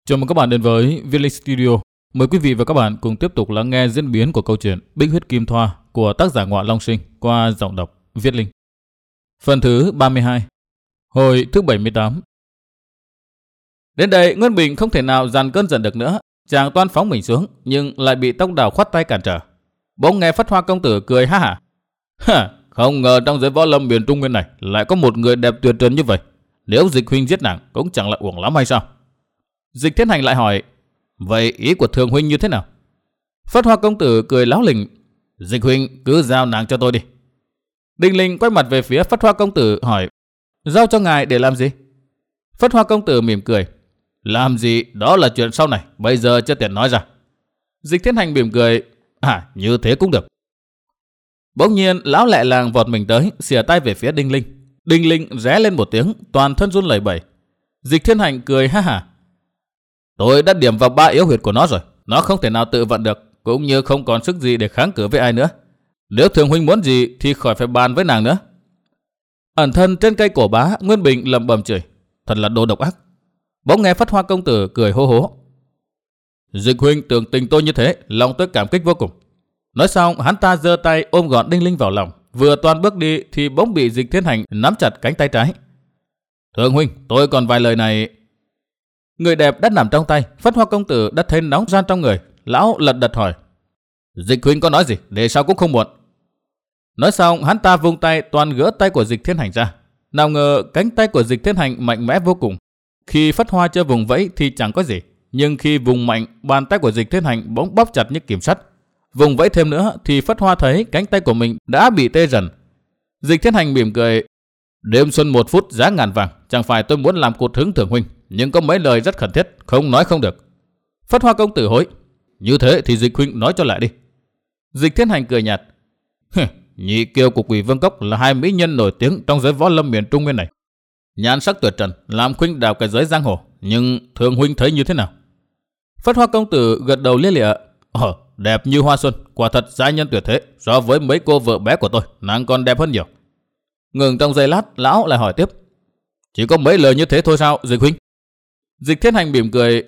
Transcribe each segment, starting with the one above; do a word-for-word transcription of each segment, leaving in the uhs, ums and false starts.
Chào mừng các bạn đến với Viết Linh Studio. Mời quý vị và các bạn cùng tiếp tục lắng nghe diễn biến của câu chuyện Bích Huyết Kim Thoa của tác giả Ngọa Long Sinh qua giọng đọc Viết Linh. Phần thứ ba mươi hai, hồi thứ bảy mươi tám. Đến đây Nguyên Bình không thể nào dằn cơn giận được nữa, chàng toan phóng mình xuống nhưng lại bị Tông Đào khoát tay cản trở. Bỗng nghe Phất Hoa công tử cười ha hả. Ha, không ngờ trong giới võ lâm miền Trung Nguyên này lại có một người đẹp tuyệt trần như vậy. Nếu Dịch huynh giết nàng cũng chẳng lại uổng lắm hay sao? Dịch Thiên Hành lại hỏi, vậy ý của Thường huynh như thế nào? Phất Hoa công tử cười láo lình, Dịch huynh cứ giao nàng cho tôi đi. Đinh Linh quay mặt về phía Phất Hoa công tử hỏi, giao cho ngài để làm gì? Phất Hoa công tử mỉm cười, làm gì đó là chuyện sau này, bây giờ chưa tiện nói ra. Dịch Thiên Hành mỉm cười, à như thế cũng được. Bỗng nhiên lão lẹ làng vọt mình tới, xìa tay về phía Đinh Linh. Đinh Linh ré lên một tiếng, toàn thân run lẩy bẩy. Dịch Thiên Hành cười ha hả, tôi đã điểm vào ba yếu huyệt của nó rồi, nó không thể nào tự vận được, cũng như không còn sức gì để kháng cự với ai nữa. Nếu Thường huynh muốn gì thì khỏi phải bàn với nàng nữa. Ẩn thân trên cây cổ bá, Nguyên Bình lẩm bẩm chửi, thật là đồ độc ác. Bỗng nghe Phất Hoa công tử cười hô hố, Dịch huynh tưởng tình tôi như thế, lòng tôi cảm kích vô cùng. Nói xong hắn ta giơ tay ôm gọn Đinh Linh vào lòng, vừa toan bước đi thì bỗng bị Dịch Thiên Hành nắm chặt cánh tay trái. Thường huynh, tôi còn vài lời này. Người đẹp đã nằm trong tay, Phất Hoa công tử đã thấy nóng ran trong người, lão lật đật hỏi, Dịch huynh có nói gì, để sao cũng không muộn. Nói xong hắn ta vung tay toàn gỡ tay của Dịch Thiên Hành ra. Nào ngờ cánh tay của Dịch Thiên Hành mạnh mẽ vô cùng. Khi Phất Hoa chưa vùng vẫy thì chẳng có gì, nhưng khi vùng mạnh, bàn tay của Dịch Thiên Hành bỗng bóp chặt như kìm sắt. Vùng vẫy thêm nữa thì Phất Hoa thấy cánh tay của mình đã bị tê dần. Dịch Thiên Hành mỉm cười, đêm xuân một phút giá ngàn vàng, chẳng phải tôi muốn làm cụt hứng Thường huynh, nhưng có mấy lời rất khẩn thiết, không nói không được. Phất Hoa công tử hối, như thế thì Dịch huynh nói cho lại đi. Dịch Thiên Hành cười nhạt, Nhị Kiêu của Quỷ Vương Cốc là hai mỹ nhân nổi tiếng trong giới võ lâm miền Trung Nguyên này. Nhan sắc tuyệt trần, làm khuynh đảo cái giới giang hồ, nhưng Thường huynh thấy như thế nào? Phất Hoa công tử gật đầu lia lịa, Ồ, đẹp như hoa xuân, quả thật giai nhân tuyệt thế, so với mấy cô vợ bé của tôi, nàng còn đẹp hơn nhiều. Ngừng trong giây lát, lão lại hỏi tiếp, chỉ có mấy lời như thế thôi sao, Dịch huynh? Dịch Thiên Hành mỉm cười,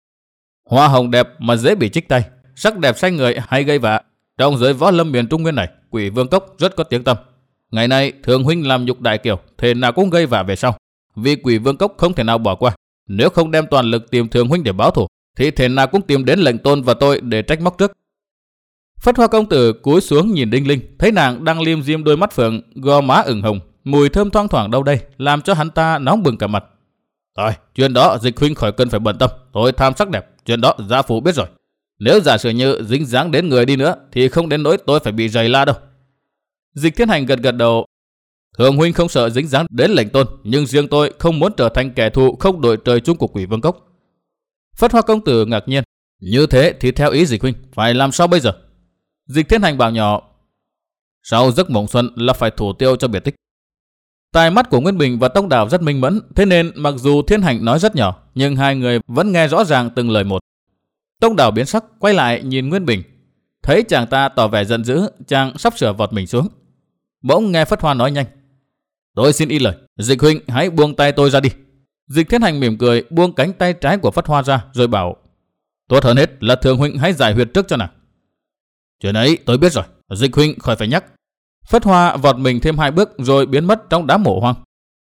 hoa hồng đẹp mà dễ bị chích tay, sắc đẹp say người hay gây vạ. Trong giới võ lâm miền Trung Nguyên này, Quỷ Vương Cốc rất có tiếng tăm. Ngày nay Thường huynh làm nhục đại kiều, thế nào cũng gây vạ về sau. Vì Quỷ Vương Cốc không thể nào bỏ qua. Nếu không đem toàn lực tìm Thường huynh để báo thù, thì thế nào cũng tìm đến lệnh tôn và tôi để trách móc trước. Phất Hoa công tử cúi xuống nhìn Đinh Linh, thấy nàng đang liêm diêm đôi mắt phượng, gò má ửng hồng, mùi thơm thoang thoảng đâu đây, làm cho hắn ta nóng bừng cả mặt. Rồi, chuyện đó Dịch huynh khỏi cần phải bận tâm, tôi tham sắc đẹp, chuyện đó gia phụ biết rồi. Nếu giả sử như dính dáng đến người đi nữa thì không đến nỗi tôi phải bị rầy la đâu. Dịch Thiên Hành gật gật đầu, Thường huynh không sợ dính dáng đến lệnh tôn, nhưng riêng tôi không muốn trở thành kẻ thù không đội trời chung của Quỷ Vương Cốc. Phất Hoa công tử ngạc nhiên, như thế thì theo ý Dịch huynh phải làm sao bây giờ? Dịch Thiên Hành bảo nhỏ, sau giấc mộng xuân là phải thủ tiêu cho biệt tích. Tai mắt của Nguyên Bình và Tông Đào rất minh mẫn, thế nên mặc dù Thiên Hành nói rất nhỏ, nhưng hai người vẫn nghe rõ ràng từng lời một. Tông Đào biến sắc, quay lại nhìn Nguyên Bình, thấy chàng ta tỏ vẻ giận dữ, chàng sắp sửa vọt mình xuống. Bỗng nghe Phất Hoa nói nhanh, tôi xin y lời, Dịch huynh hãy buông tay tôi ra đi. Dịch Thiên Hành mỉm cười, buông cánh tay trái của Phất Hoa ra, rồi bảo, tốt hơn hết là Thường huynh hãy giải huyệt trước cho nàng. Chuyện ấy tôi biết rồi, Dịch huynh khỏi phải nhắc. Phất Hoa vọt mình thêm hai bước rồi biến mất trong đám mộ hoang.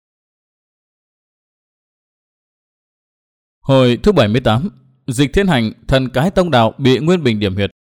Hồi thứ bảy mươi tám, Dịch Thiên Hành, thần cái Tông Đào bị Nguyên Bình điểm huyệt.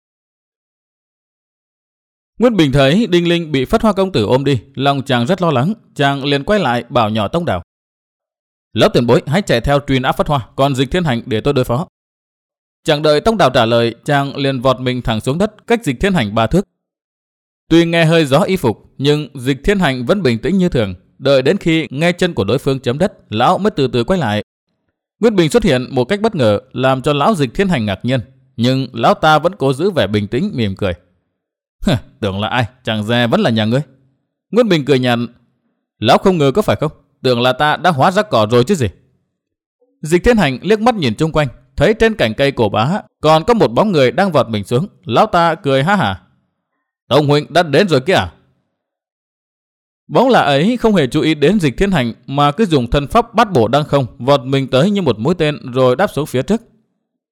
Nguyên Bình thấy Đinh Linh bị Phất Hoa công tử ôm đi, lòng chàng rất lo lắng, chàng liền quay lại bảo nhỏ Tông Đào, lớp tiền bối hãy chạy theo truy nã Phất Hoa, còn Dịch Thiên Hành để tôi đối phó. Chẳng đợi Tông Đào trả lời, chàng liền vọt mình thẳng xuống đất, cách Dịch Thiên Hành ba thước. Tuy nghe hơi gió y phục, nhưng Dịch Thiên Hành vẫn bình tĩnh như thường. Đợi đến khi nghe chân của đối phương chấm đất, lão mới từ từ quay lại. Nguyên Bình xuất hiện một cách bất ngờ, làm cho lão Dịch Thiên Hành ngạc nhiên, nhưng lão ta vẫn cố giữ vẻ bình tĩnh, mỉm cười. Tưởng là ai, chẳng dè vẫn là nhà ngươi. Nguyên Bình cười nhạt, lão không ngờ có phải không? Tưởng là ta đã hóa rắc cỏ rồi chứ gì. Dịch Thiên Hành liếc mắt nhìn chung quanh, thấy trên cành cây cổ bá còn có một bóng người đang vọt mình xuống. Lão ta cười ha hả, Tông huynh đã đến rồi kia à? Bóng lạ ấy không hề chú ý đến Dịch Thiên Hành mà cứ dùng thân pháp bắt bổ đăng không, vọt mình tới như một mũi tên rồi đáp xuống phía trước.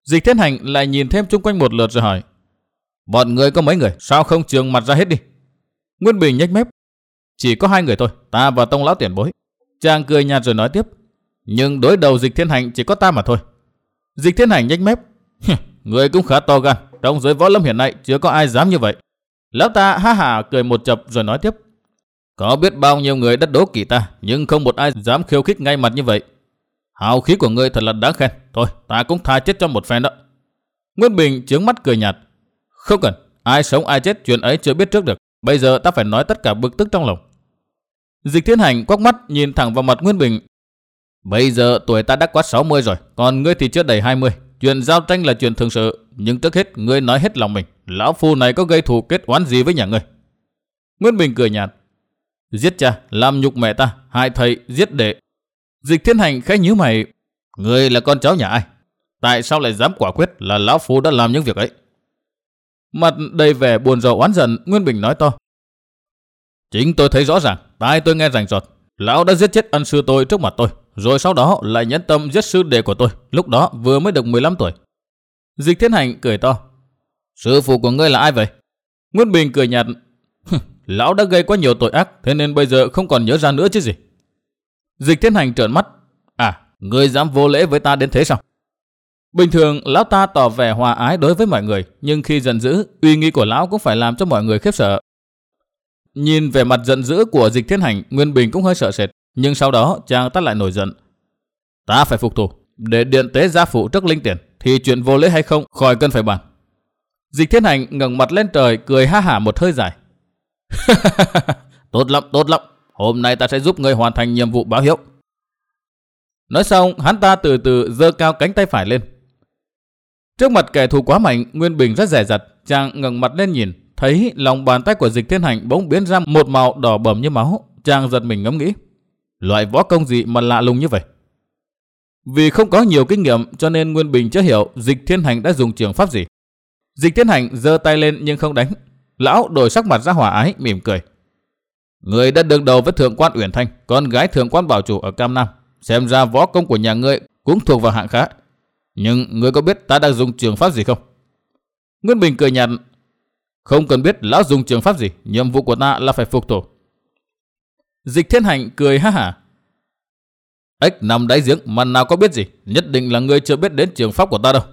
Dịch Thiên Hành lại nhìn thêm chung quanh một lượt rồi hỏi: bọn người có mấy người, sao không trường mặt ra hết đi? Nguyên Bình nhếch mép: chỉ có hai người thôi, ta và Tông lão tiền bối. Chàng cười nhạt rồi nói tiếp: nhưng đối đầu Dịch Thiên Hành chỉ có ta mà thôi. Dịch Thiên Hành nhếch mép: người cũng khá to gan, trong giới võ lâm hiện nay chưa có ai dám như vậy. Lão ta ha hả cười một chập rồi nói tiếp: có biết bao nhiêu người đất đố kỵ ta, nhưng không một ai dám khiêu khích ngay mặt như vậy. Hào khí của ngươi thật là đáng khen, thôi ta cũng tha chết cho một phen đó. Nguyên Bình trướng mắt cười nhạt: không cần, ai sống ai chết chuyện ấy chưa biết trước được, bây giờ ta phải nói tất cả bực tức trong lòng. Dịch Thiên Hành quắc mắt nhìn thẳng vào mặt Nguyên Bình: bây giờ tuổi ta đã quá sáu mươi rồi, còn ngươi thì chưa đầy hai mươi. Chuyện giao tranh là chuyện thường sự, nhưng trước hết ngươi nói hết lòng mình, lão phu này có gây thù kết oán gì với nhà ngươi? Nguyên Bình cười nhạt: giết cha, làm nhục mẹ ta, hại thầy, giết đệ. Dịch Thiên Hành khẽ nhíu mày: ngươi là con cháu nhà ai? Tại sao lại dám quả quyết là lão phu đã làm những việc ấy? Mặt đầy vẻ buồn rầu oán giận, Nguyên Bình nói to: chính tôi thấy rõ ràng, tai tôi nghe rành rọt. Lão đã giết chết ân sư tôi trước mặt tôi, rồi sau đó lại nhẫn tâm giết sư đệ của tôi, lúc đó vừa mới được mười lăm tuổi. Dịch Thiên Hành cười to: sư phụ của ngươi là ai vậy? Nguyên Bình cười nhạt: lão đã gây quá nhiều tội ác, thế nên bây giờ không còn nhớ ra nữa chứ gì. Dịch Thiên Hành trợn mắt: à, ngươi dám vô lễ với ta đến thế sao? Bình thường lão ta tỏ vẻ hòa ái đối với mọi người, nhưng khi giận dữ, uy nghi của lão cũng phải làm cho mọi người khiếp sợ. Nhìn vẻ mặt giận dữ của Dịch Thiên Hành, Nguyên Bình cũng hơi sợ sệt, nhưng sau đó chàng ta lại nổi giận: ta phải phục thù, để điện tế gia phụ trước linh tiền, thì chuyện vô lễ hay không khỏi cần phải bàn. Dịch Thiên Hành ngẩng mặt lên trời cười ha hả một hơi dài: tốt lắm, tốt lắm, hôm nay ta sẽ giúp ngươi hoàn thành nhiệm vụ báo hiếu. Nói xong, hắn ta từ từ giơ cao cánh tay phải lên. Trước mặt kẻ thù quá mạnh, Nguyên Bình rất dè dặt, chàng ngẩng mặt lên nhìn, thấy lòng bàn tay của Dịch Thiên Hành bỗng biến ra một màu đỏ bầm như máu. Chàng giật mình ngẫm nghĩ, loại võ công gì mà lạ lùng như vậy? Vì không có nhiều kinh nghiệm cho nên Nguyên Bình chưa hiểu Dịch Thiên Hành đã dùng trường pháp gì. Dịch Thiên Hành giơ tay lên nhưng không đánh. Lão đổi sắc mặt ra hòa ái, mỉm cười: người đã đương đầu với thượng quan Uyển Thanh, con gái thượng quan bảo chủ ở Cam Nam, xem ra võ công của nhà ngươi cũng thuộc vào hạng khá. Nhưng ngươi có biết ta đang dùng trường pháp gì không? Nguyên Bình cười nhạt: không cần biết lão dùng trường pháp gì, nhiệm vụ của ta là phải phục thù. Dịch Thiên Hành cười ha hả: ếch nằm đáy giếng mà nào có biết gì, nhất định là ngươi chưa biết đến trường pháp của ta đâu.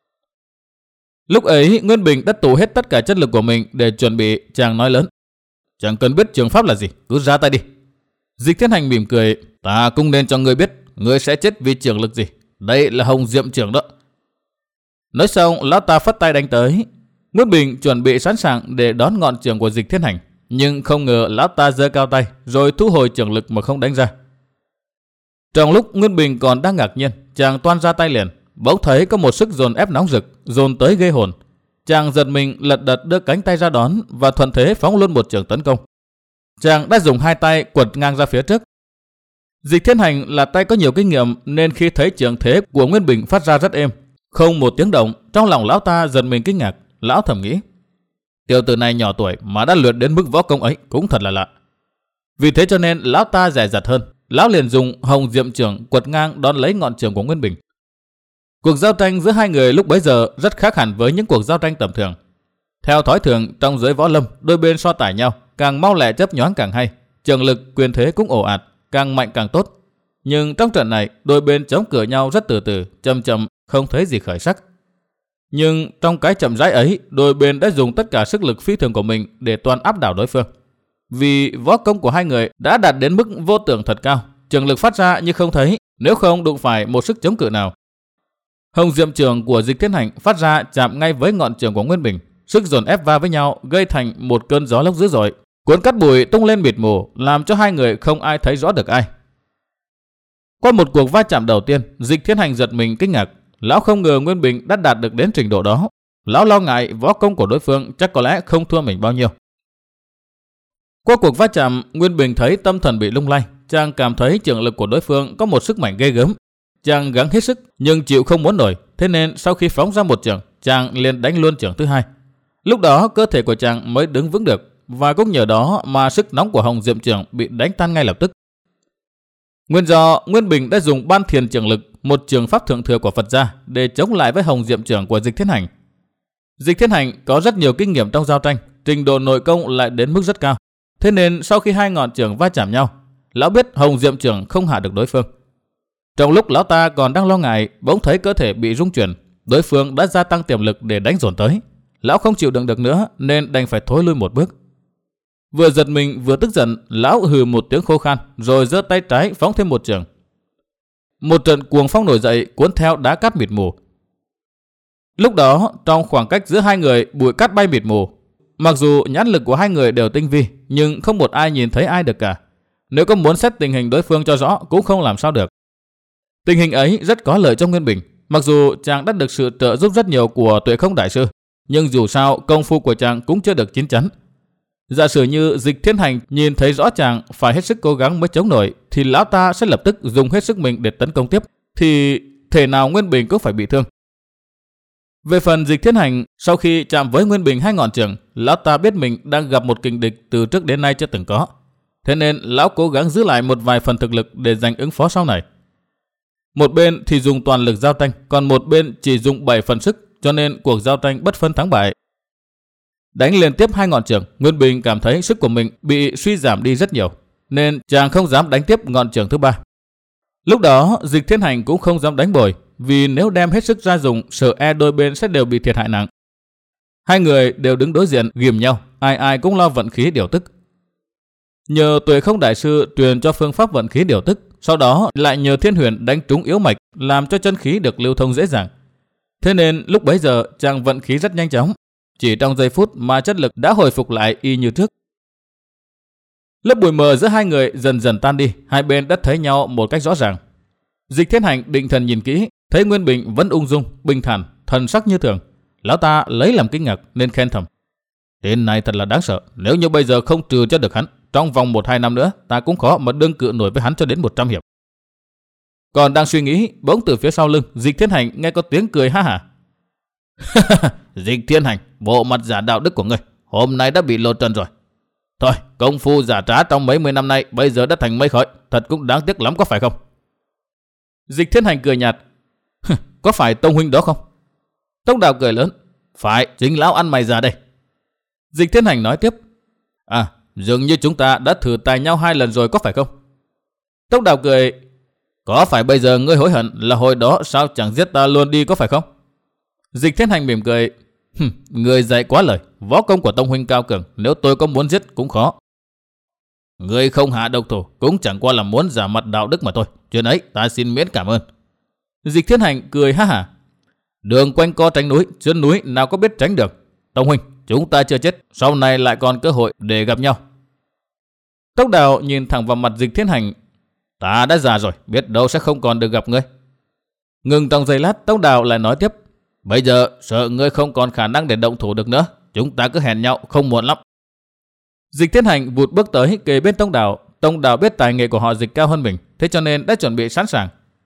Lúc ấy Nguyên Bình đã tụ hết tất cả chất lực của mình để chuẩn bị. Chàng nói lớn: chẳng cần biết trường pháp là gì, cứ ra tay đi. Dịch Thiên Hành mỉm cười: ta cũng nên cho ngươi biết, ngươi sẽ chết vì trường lực gì. Đây là Hồng Diệm Trường đó. Nói xong, lão ta phất tay đánh tới. Nguyên Bình chuẩn bị sẵn sàng để đón ngọn trường của Dịch Thiên Hành, nhưng không ngờ lão ta giơ cao tay rồi thu hồi trường lực mà không đánh ra. Trong lúc Nguyên Bình còn đang ngạc nhiên, chàng toan ra tay liền, bỗng thấy có một sức dồn ép nóng rực dồn tới ghê hồn. Chàng giật mình lật đật đưa cánh tay ra đón và thuận thế phóng luôn một trường tấn công. Chàng đã dùng hai tay quật ngang ra phía trước. Dịch Thiên Hành là tay có nhiều kinh nghiệm nên khi thấy trường thế của Nguyên Bình phát ra rất êm, không một tiếng động, trong lòng lão ta giật mình kinh ngạc. Lão thầm nghĩ, tiểu tử này nhỏ tuổi mà đã luyện đến mức võ công ấy cũng thật là lạ. Vì thế cho nên lão ta dè dặt hơn, lão liền dùng Hồng Diệm Trường quật ngang đón lấy ngọn trường của Nguyên Bình. Cuộc giao tranh giữa hai người lúc bấy giờ rất khác hẳn với những cuộc giao tranh tầm thường. Theo thói thường trong giới võ lâm, đôi bên so tải nhau, càng mau lẹ chớp nhoáng càng hay, trường lực quyền thế cũng ồ ạt, càng mạnh càng tốt. Nhưng trong trận này, đôi bên chống cự nhau rất từ từ, chậm chậm, không thấy gì khởi sắc. Nhưng trong cái chậm rãi ấy, đôi bên đã dùng tất cả sức lực phi thường của mình để toàn áp đảo đối phương. Vì võ công của hai người đã đạt đến mức vô tưởng thật cao, trường lực phát ra như không thấy, nếu không đụng phải một sức chống cự nào. Hồng Diệm Trường của Dịch Thiên Hành phát ra chạm ngay với ngọn trường của Nguyên Bình, sức dồn ép va với nhau gây thành một cơn gió lốc dữ dội, cuốn cát bụi tung lên mịt mù, làm cho hai người không ai thấy rõ được ai. Qua một cuộc va chạm đầu tiên, Dịch Thiên Hành giật mình kinh ngạc, lão không ngờ Nguyên Bình đã đạt được đến trình độ đó. Lão lo ngại võ công của đối phương chắc có lẽ không thua mình bao nhiêu. Qua cuộc va chạm, Nguyên Bình thấy tâm thần bị lung lay, chàng cảm thấy trường lực của đối phương có một sức mạnh ghê gớm. Chàng gắng hết sức nhưng chịu không muốn nổi, thế nên sau khi phóng ra một trường, chàng liền đánh luôn trường thứ hai. Lúc đó cơ thể của chàng mới đứng vững được, và cũng nhờ đó mà sức nóng của Hồng Diệm Trường bị đánh tan ngay lập tức. Nguyên do Nguyên Bình đã dùng Ban Thiền Trưởng Lực, một trường pháp thượng thừa của Phật gia, để chống lại với Hồng Diệm Trưởng của Dịch Thiên Hành. Dịch Thiên Hành có rất nhiều kinh nghiệm trong giao tranh, trình độ nội công lại đến mức rất cao. Thế nên sau khi hai ngọn trưởng va chạm nhau, lão biết Hồng Diệm Trưởng không hạ được đối phương. Trong lúc lão ta còn đang lo ngại, bỗng thấy cơ thể bị rung chuyển, đối phương đã gia tăng tiềm lực để đánh dồn tới. Lão không chịu đựng được nữa nên đành phải thối lui một bước. Vừa giật mình vừa tức giận, lão hừ một tiếng khô khan rồi giơ tay trái phóng thêm một trường. Một trận cuồng phong nổi dậy cuốn theo đá cát mịt mù. Lúc đó trong khoảng cách giữa hai người bụi cát bay mịt mù. Mặc dù nhãn lực của hai người đều tinh vi, nhưng không một ai nhìn thấy ai được cả. Nếu có muốn xét tình hình đối phương cho rõ cũng không làm sao được. Tình hình ấy rất có lợi cho Nguyên Bình. Mặc dù chàng đã được sự trợ giúp rất nhiều của Tuệ Không Đại Sư, nhưng dù sao công phu của chàng cũng chưa được chín chắn. Giả sử như Dịch Thiên Hành nhìn thấy rõ chàng phải hết sức cố gắng mới chống nổi, thì lão ta sẽ lập tức dùng hết sức mình để tấn công tiếp, thì thể nào Nguyên Bình cũng phải bị thương. Về phần Dịch Thiên Hành, sau khi chạm với Nguyên Bình hai ngọn trường, lão ta biết mình đang gặp một kình địch từ trước đến nay chưa từng có. Thế nên lão cố gắng giữ lại một vài phần thực lực để giành ứng phó sau này. Một bên thì dùng toàn lực giao tranh, còn một bên chỉ dùng bảy phần sức, cho nên cuộc giao tranh bất phân thắng bại. Đánh liên tiếp hai ngọn trường, Nguyên Bình cảm thấy sức của mình bị suy giảm đi rất nhiều, nên chàng không dám đánh tiếp ngọn trường thứ ba. Lúc đó Dịch Thiên Hành cũng không dám đánh bồi, vì nếu đem hết sức ra dùng, sợ e đôi bên sẽ đều bị thiệt hại nặng. Hai người đều đứng đối diện ghìm nhau, ai ai cũng lo vận khí điều tức. Nhờ Tuệ Không Đại Sư truyền cho phương pháp vận khí điều tức, sau đó lại nhờ Thiên Huyền đánh trúng yếu mạch, làm cho chân khí được lưu thông dễ dàng. Thế nên lúc bấy giờ chàng vận khí rất nhanh chóng, chỉ trong giây phút mà chất lực đã hồi phục lại y như trước. Lớp bụi mờ giữa hai người dần dần tan đi, hai bên đã thấy nhau một cách rõ ràng. Dịch Thiên Hành định thần nhìn kỹ, thấy Nguyên Bình vẫn ung dung, bình thản, thần sắc như thường. Lão ta lấy làm kinh ngạc nên khen thầm: tên này thật là đáng sợ, nếu như bây giờ không trừ cho được hắn, trong vòng một hai năm nữa ta cũng khó mà đương cự nổi với hắn cho đến một trăm hiệp. Còn đang suy nghĩ, bỗng từ phía sau lưng Dịch Thiên Hành nghe có tiếng cười ha hả. Dịch Thiên Hành, bộ mặt giả đạo đức của ngươi hôm nay đã bị lột trần rồi. Thôi, công phu giả trá trong mấy mươi năm nay bây giờ đã thành mây khói, thật cũng đáng tiếc lắm, có phải không? Dịch Thiên Hành cười nhạt: có phải Tông huynh đó không? Tông Đào cười lớn: phải, chính lão ăn mày già đây. Dịch Thiên Hành nói tiếp: à, dường như chúng ta đã thử tài nhau hai lần rồi, có phải không? Tông Đào cười: có phải bây giờ ngươi hối hận là hồi đó sao chẳng giết ta luôn đi, có phải không? Dịch Thiên Hành mỉm cười: người dạy quá lời, võ công của Tông huynh cao cường, nếu tôi có muốn giết cũng khó. Người không hạ độc thủ cũng chẳng qua là muốn giả mặt đạo đức mà thôi, chuyện ấy ta xin miễn cảm ơn. Dịch Thiên Hành cười ha hả: đường quanh co tránh núi, chân núi nào có biết tránh được. Tông huynh, chúng ta chưa chết, sau này lại còn cơ hội để gặp nhau. Tốc Đào nhìn thẳng vào mặt Dịch Thiên Hành: ta đã già rồi, biết đâu sẽ không còn được gặp ngươi. Ngừng trong giây lát, Tốc Đào lại nói tiếp: bây giờ sợ ngươi không còn khả năng để động thủ được nữa, chúng ta cứ hẹn nhau không muộn lắm. Dịch Thiên Hành vụt bước tới kề bên Tông Đào. Tông Đào biết tài nghệ của họ Dịch cao hơn mình, thế cho nên đã chuẩn bị sẵn sàng.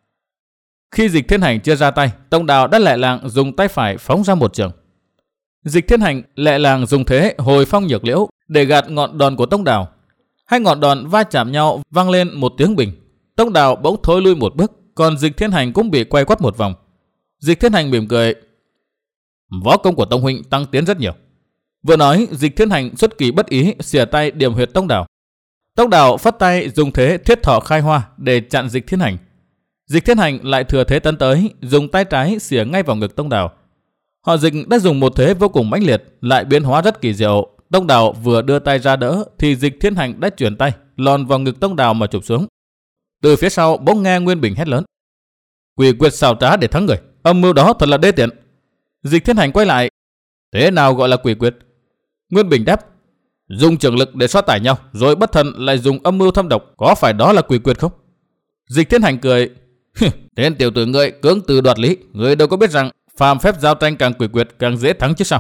Khi Dịch Thiên Hành chưa ra tay, Tông Đào đã lẹ làng dùng tay phải phóng ra một trường. Dịch Thiên Hành lẹ làng dùng thế hồi phong nhược liễu để gạt ngọn đòn của Tông Đào. Hai ngọn đòn va chạm nhau vang lên một tiếng bình. Tông Đào bỗng thối lui một bước, còn Dịch Thiên Hành cũng bị quay quắt một vòng. Dịch Thiên Hành mỉm cười: võ công của Tông huynh tăng tiến rất nhiều. Vừa nói, Dịch Thiên Hành xuất kỳ bất ý xìa tay điểm huyệt Tông Đào. Tông Đào phất tay dùng thế thiết thọ khai hoa để chặn Dịch Thiên Hành. Dịch Thiên Hành lại thừa thế tấn tới, dùng tay trái xìa ngay vào ngực Tông Đào. Họ Dịch đã dùng một thế vô cùng mãnh liệt, lại biến hóa rất kỳ diệu. Tông Đào vừa đưa tay ra đỡ thì Dịch Thiên Hành đã chuyển tay lòn vào ngực Tông Đào mà chụp xuống. Từ phía sau bỗng nghe Nguyên Bình hét lớn: quỷ quyệt xảo trá để thắng người, âm mưu đó thật là đê tiện. Dịch Thiên Hành quay lại: thế nào gọi là quỷ quyệt? Nguyên Bình đáp: dùng trường lực để xoa tải nhau, rồi bất thần lại dùng âm mưu thâm độc, có phải đó là quỷ quyệt không? Dịch Thiên Hành cười: tên tiểu tử ngươi cưỡng từ đoạt lý, ngươi đâu có biết rằng phàm phép giao tranh càng quỷ quyệt càng dễ thắng chứ sao?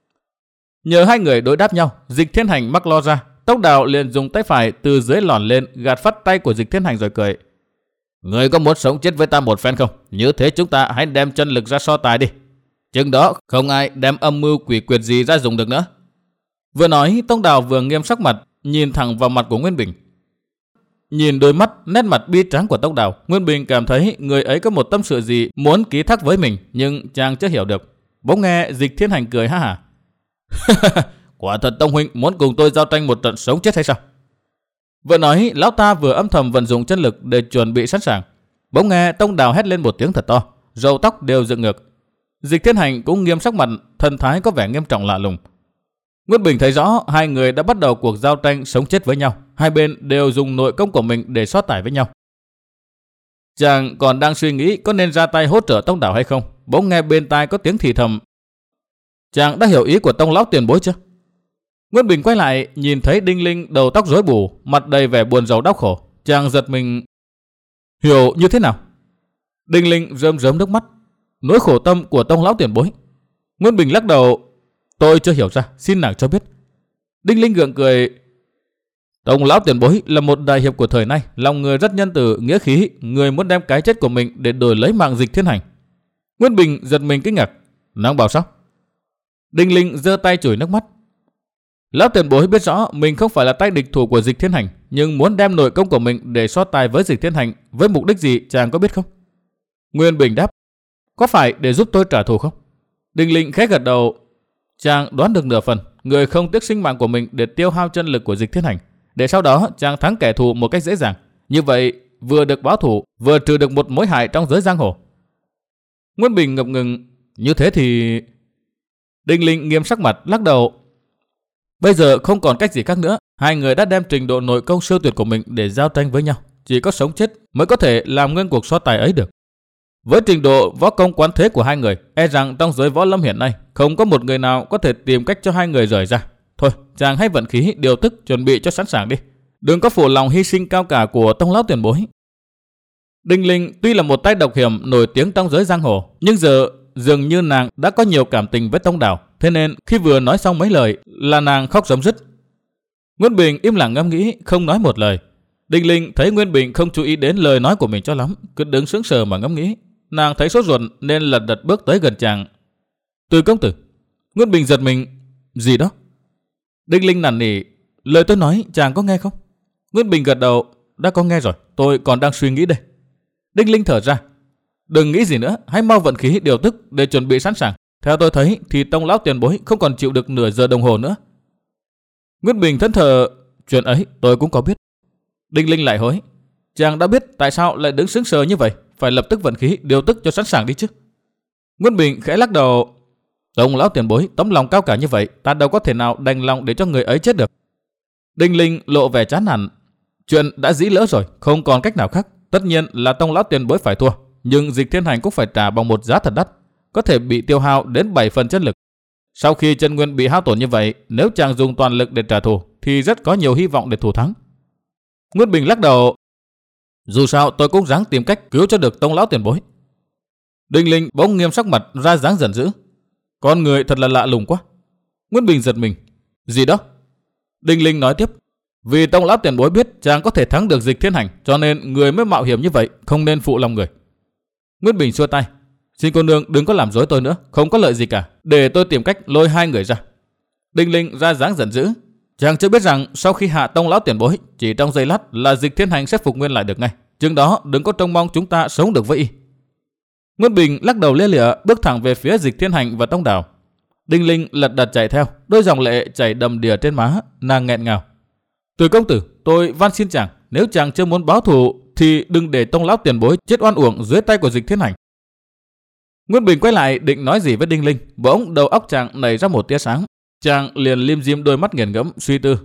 Nhờ hai người đối đáp nhau, Dịch Thiên Hành mắc lo ra. Tốc Đào liền dùng tay phải từ dưới lòn lên gạt phát tay của Dịch Thiên Hành rồi cười: ngươi có muốn sống chết với ta một phen không? Như thế chúng ta hãy đem chân lực ra so tài đi, chừng đó không ai đem âm mưu quỷ quyệt gì ra dùng được nữa. Vừa nói, Tông Đào vừa nghiêm sắc mặt nhìn thẳng vào mặt của Nguyên Bình. Nhìn đôi mắt, nét mặt bi tráng của Tông Đào, Nguyên Bình cảm thấy người ấy có một tâm sự gì muốn ký thác với mình, nhưng chàng chưa hiểu được. Bỗng nghe Dịch Thiên Hành cười ha hả. Quả thật Tông huynh muốn cùng tôi giao tranh một trận sống chết hay sao? Vừa nói, lão ta vừa âm thầm vận dụng chân lực để chuẩn bị sẵn sàng. Bỗng nghe Tông Đào hét lên một tiếng thật to, râu tóc đều dựng ngược. Dịch Thiên Hành cũng nghiêm sắc mặt, thần thái có vẻ nghiêm trọng lạ lùng. Nguyên Bình thấy rõ hai người đã bắt đầu cuộc giao tranh sống chết với nhau. Hai bên đều dùng nội công của mình để so tài với nhau. Chàng còn đang suy nghĩ có nên ra tay hỗ trợ Tông Đào hay không, bỗng nghe bên tai có tiếng thì thầm. Chàng đã hiểu ý của Tông lão tiền bối chưa? Nguyên Bình quay lại nhìn thấy Đinh Linh đầu tóc rối bù, mặt đầy vẻ buồn rầu đau khổ. Chàng giật mình. Hiểu như thế nào? Đinh Linh rơm rớm nước mắt. Nỗi khổ tâm của Tông lão tiền bối. Nguyên Bình lắc đầu. Tôi chưa hiểu ra, xin nàng cho biết. Đinh Linh gượng cười. Tông lão tiền bối là một đại hiệp của thời nay, lòng người rất nhân từ, nghĩa khí, người muốn đem cái chết của mình để đổi lấy mạng Dịch Thiên Hành. Nguyên Bình giật mình kinh ngạc. Nàng bảo sao? Đinh Linh giơ tay chùi nước mắt. Lão tiền bối biết rõ mình không phải là tay địch thủ của Dịch Thiên Hành, nhưng muốn đem nội công của mình để so tài với Dịch Thiên Hành với mục đích gì chàng có biết không? Nguyên Bình đáp. Có phải để giúp tôi trả thù không? Đinh Linh khẽ gật đầu. Chàng đoán được nửa phần, người không tiếc sinh mạng của mình để tiêu hao chân lực của Dịch Thiên Hành, để sau đó chàng thắng kẻ thù một cách dễ dàng. Như vậy vừa được báo thù, vừa trừ được một mối hại trong giới giang hồ. Nguyên Bình ngập ngừng. Như thế thì... Đinh Linh nghiêm sắc mặt lắc đầu. Bây giờ không còn cách gì khác nữa. Hai người đã đem trình độ nội công siêu tuyệt của mình để giao tranh với nhau. Chỉ có sống chết mới có thể làm ngưng cuộc so tài ấy được. Với trình độ võ công quán thế của hai người, e rằng trong giới võ lâm hiện nay không có một người nào có thể tìm cách cho hai người rời ra. Thôi, chàng hãy vận khí điều tức chuẩn bị cho sẵn sàng đi. Đừng có phụ lòng hy sinh cao cả của Tông lão tiền bối. Đinh Linh tuy là một tay độc hiểm nổi tiếng trong giới giang hồ, nhưng giờ dường như nàng đã có nhiều cảm tình với Tông Đào, thế nên khi vừa nói xong mấy lời là nàng khóc rống rứt. Nguyên Bình im lặng ngẫm nghĩ, không nói một lời. Đinh Linh thấy Nguyên Bình không chú ý đến lời nói của mình cho lắm, cứ đứng sững sờ mà ngẫm nghĩ. Nàng thấy sốt ruột nên lật đật bước tới gần chàng. Từ công tử. Nguyên Bình giật mình. Gì đó? Đinh Linh năn nỉ. Lời tôi nói chàng có nghe không? Nguyên Bình gật đầu. Đã có nghe rồi, tôi còn đang suy nghĩ đây. Đinh Linh thở ra. Đừng nghĩ gì nữa, hãy mau vận khí điều tức để chuẩn bị sẵn sàng. Theo tôi thấy thì Tông lão tiền bối không còn chịu được nửa giờ đồng hồ nữa. Nguyên Bình thẫn thờ. Chuyện ấy tôi cũng có biết. Đinh Linh lại hối. Chàng đã biết tại sao lại đứng sững sờ như vậy, phải lập tức vận khí điều tức cho sẵn sàng đi chứ. Nguyên Bình khẽ lắc đầu. Tông lão tiền bối tấm lòng cao cả như vậy, ta đâu có thể nào đành lòng để cho người ấy chết được. Đinh Linh lộ vẻ chán nản. Chuyện đã dĩ lỡ rồi, không còn cách nào khác. Tất nhiên là Tông lão tiền bối phải thua, nhưng Dịch Thiên Hành cũng phải trả bằng một giá thật đắt, có thể bị tiêu hao đến bảy phần chân lực. Sau khi chân nguyên bị hao tổn như vậy, nếu chàng dùng toàn lực để trả thù thì rất có nhiều hy vọng để thủ thắng. Nguyên Bình lắc đầu. Dù sao tôi cũng ráng tìm cách cứu cho được Tông lão tiền bối. Đinh Linh bỗng nghiêm sắc mặt ra dáng giận dữ. Con người thật là lạ lùng quá. Nguyên Bình giật mình. Gì đó? Đinh Linh nói tiếp. Vì Tông lão tiền bối biết chàng có thể thắng được Dịch Thiên Hành, cho nên người mới mạo hiểm như vậy, không nên phụ lòng người. Nguyên Bình xua tay. Xin cô nương đừng có làm dối tôi nữa, không có lợi gì cả, để tôi tìm cách lôi hai người ra. Đinh Linh ra dáng giận dữ. Chàng chưa biết rằng sau khi hạ Tông lão tiền bối, chỉ trong giây lát là Dịch Thiên Hành sẽ phục nguyên lại được ngay. Chừng đó đừng có trông mong chúng ta sống được với y. Nguyên Bình lắc đầu lia lịa bước thẳng về phía Dịch Thiên Hành và Tông Đào. Đinh Linh lật đật chạy theo, đôi dòng lệ chảy đầm đìa trên má, nàng nghẹn ngào. Từ công tử, tôi van xin chàng, nếu chàng chưa muốn báo thù thì đừng để Tông lão tiền bối chết oan uổng dưới tay của Dịch Thiên Hành. Nguyên Bình quay lại định nói gì với Đinh Linh, bỗng đầu óc chàng nảy ra một tia sáng. Chàng liền lim dim đôi mắt nghiền ngẫm suy tư.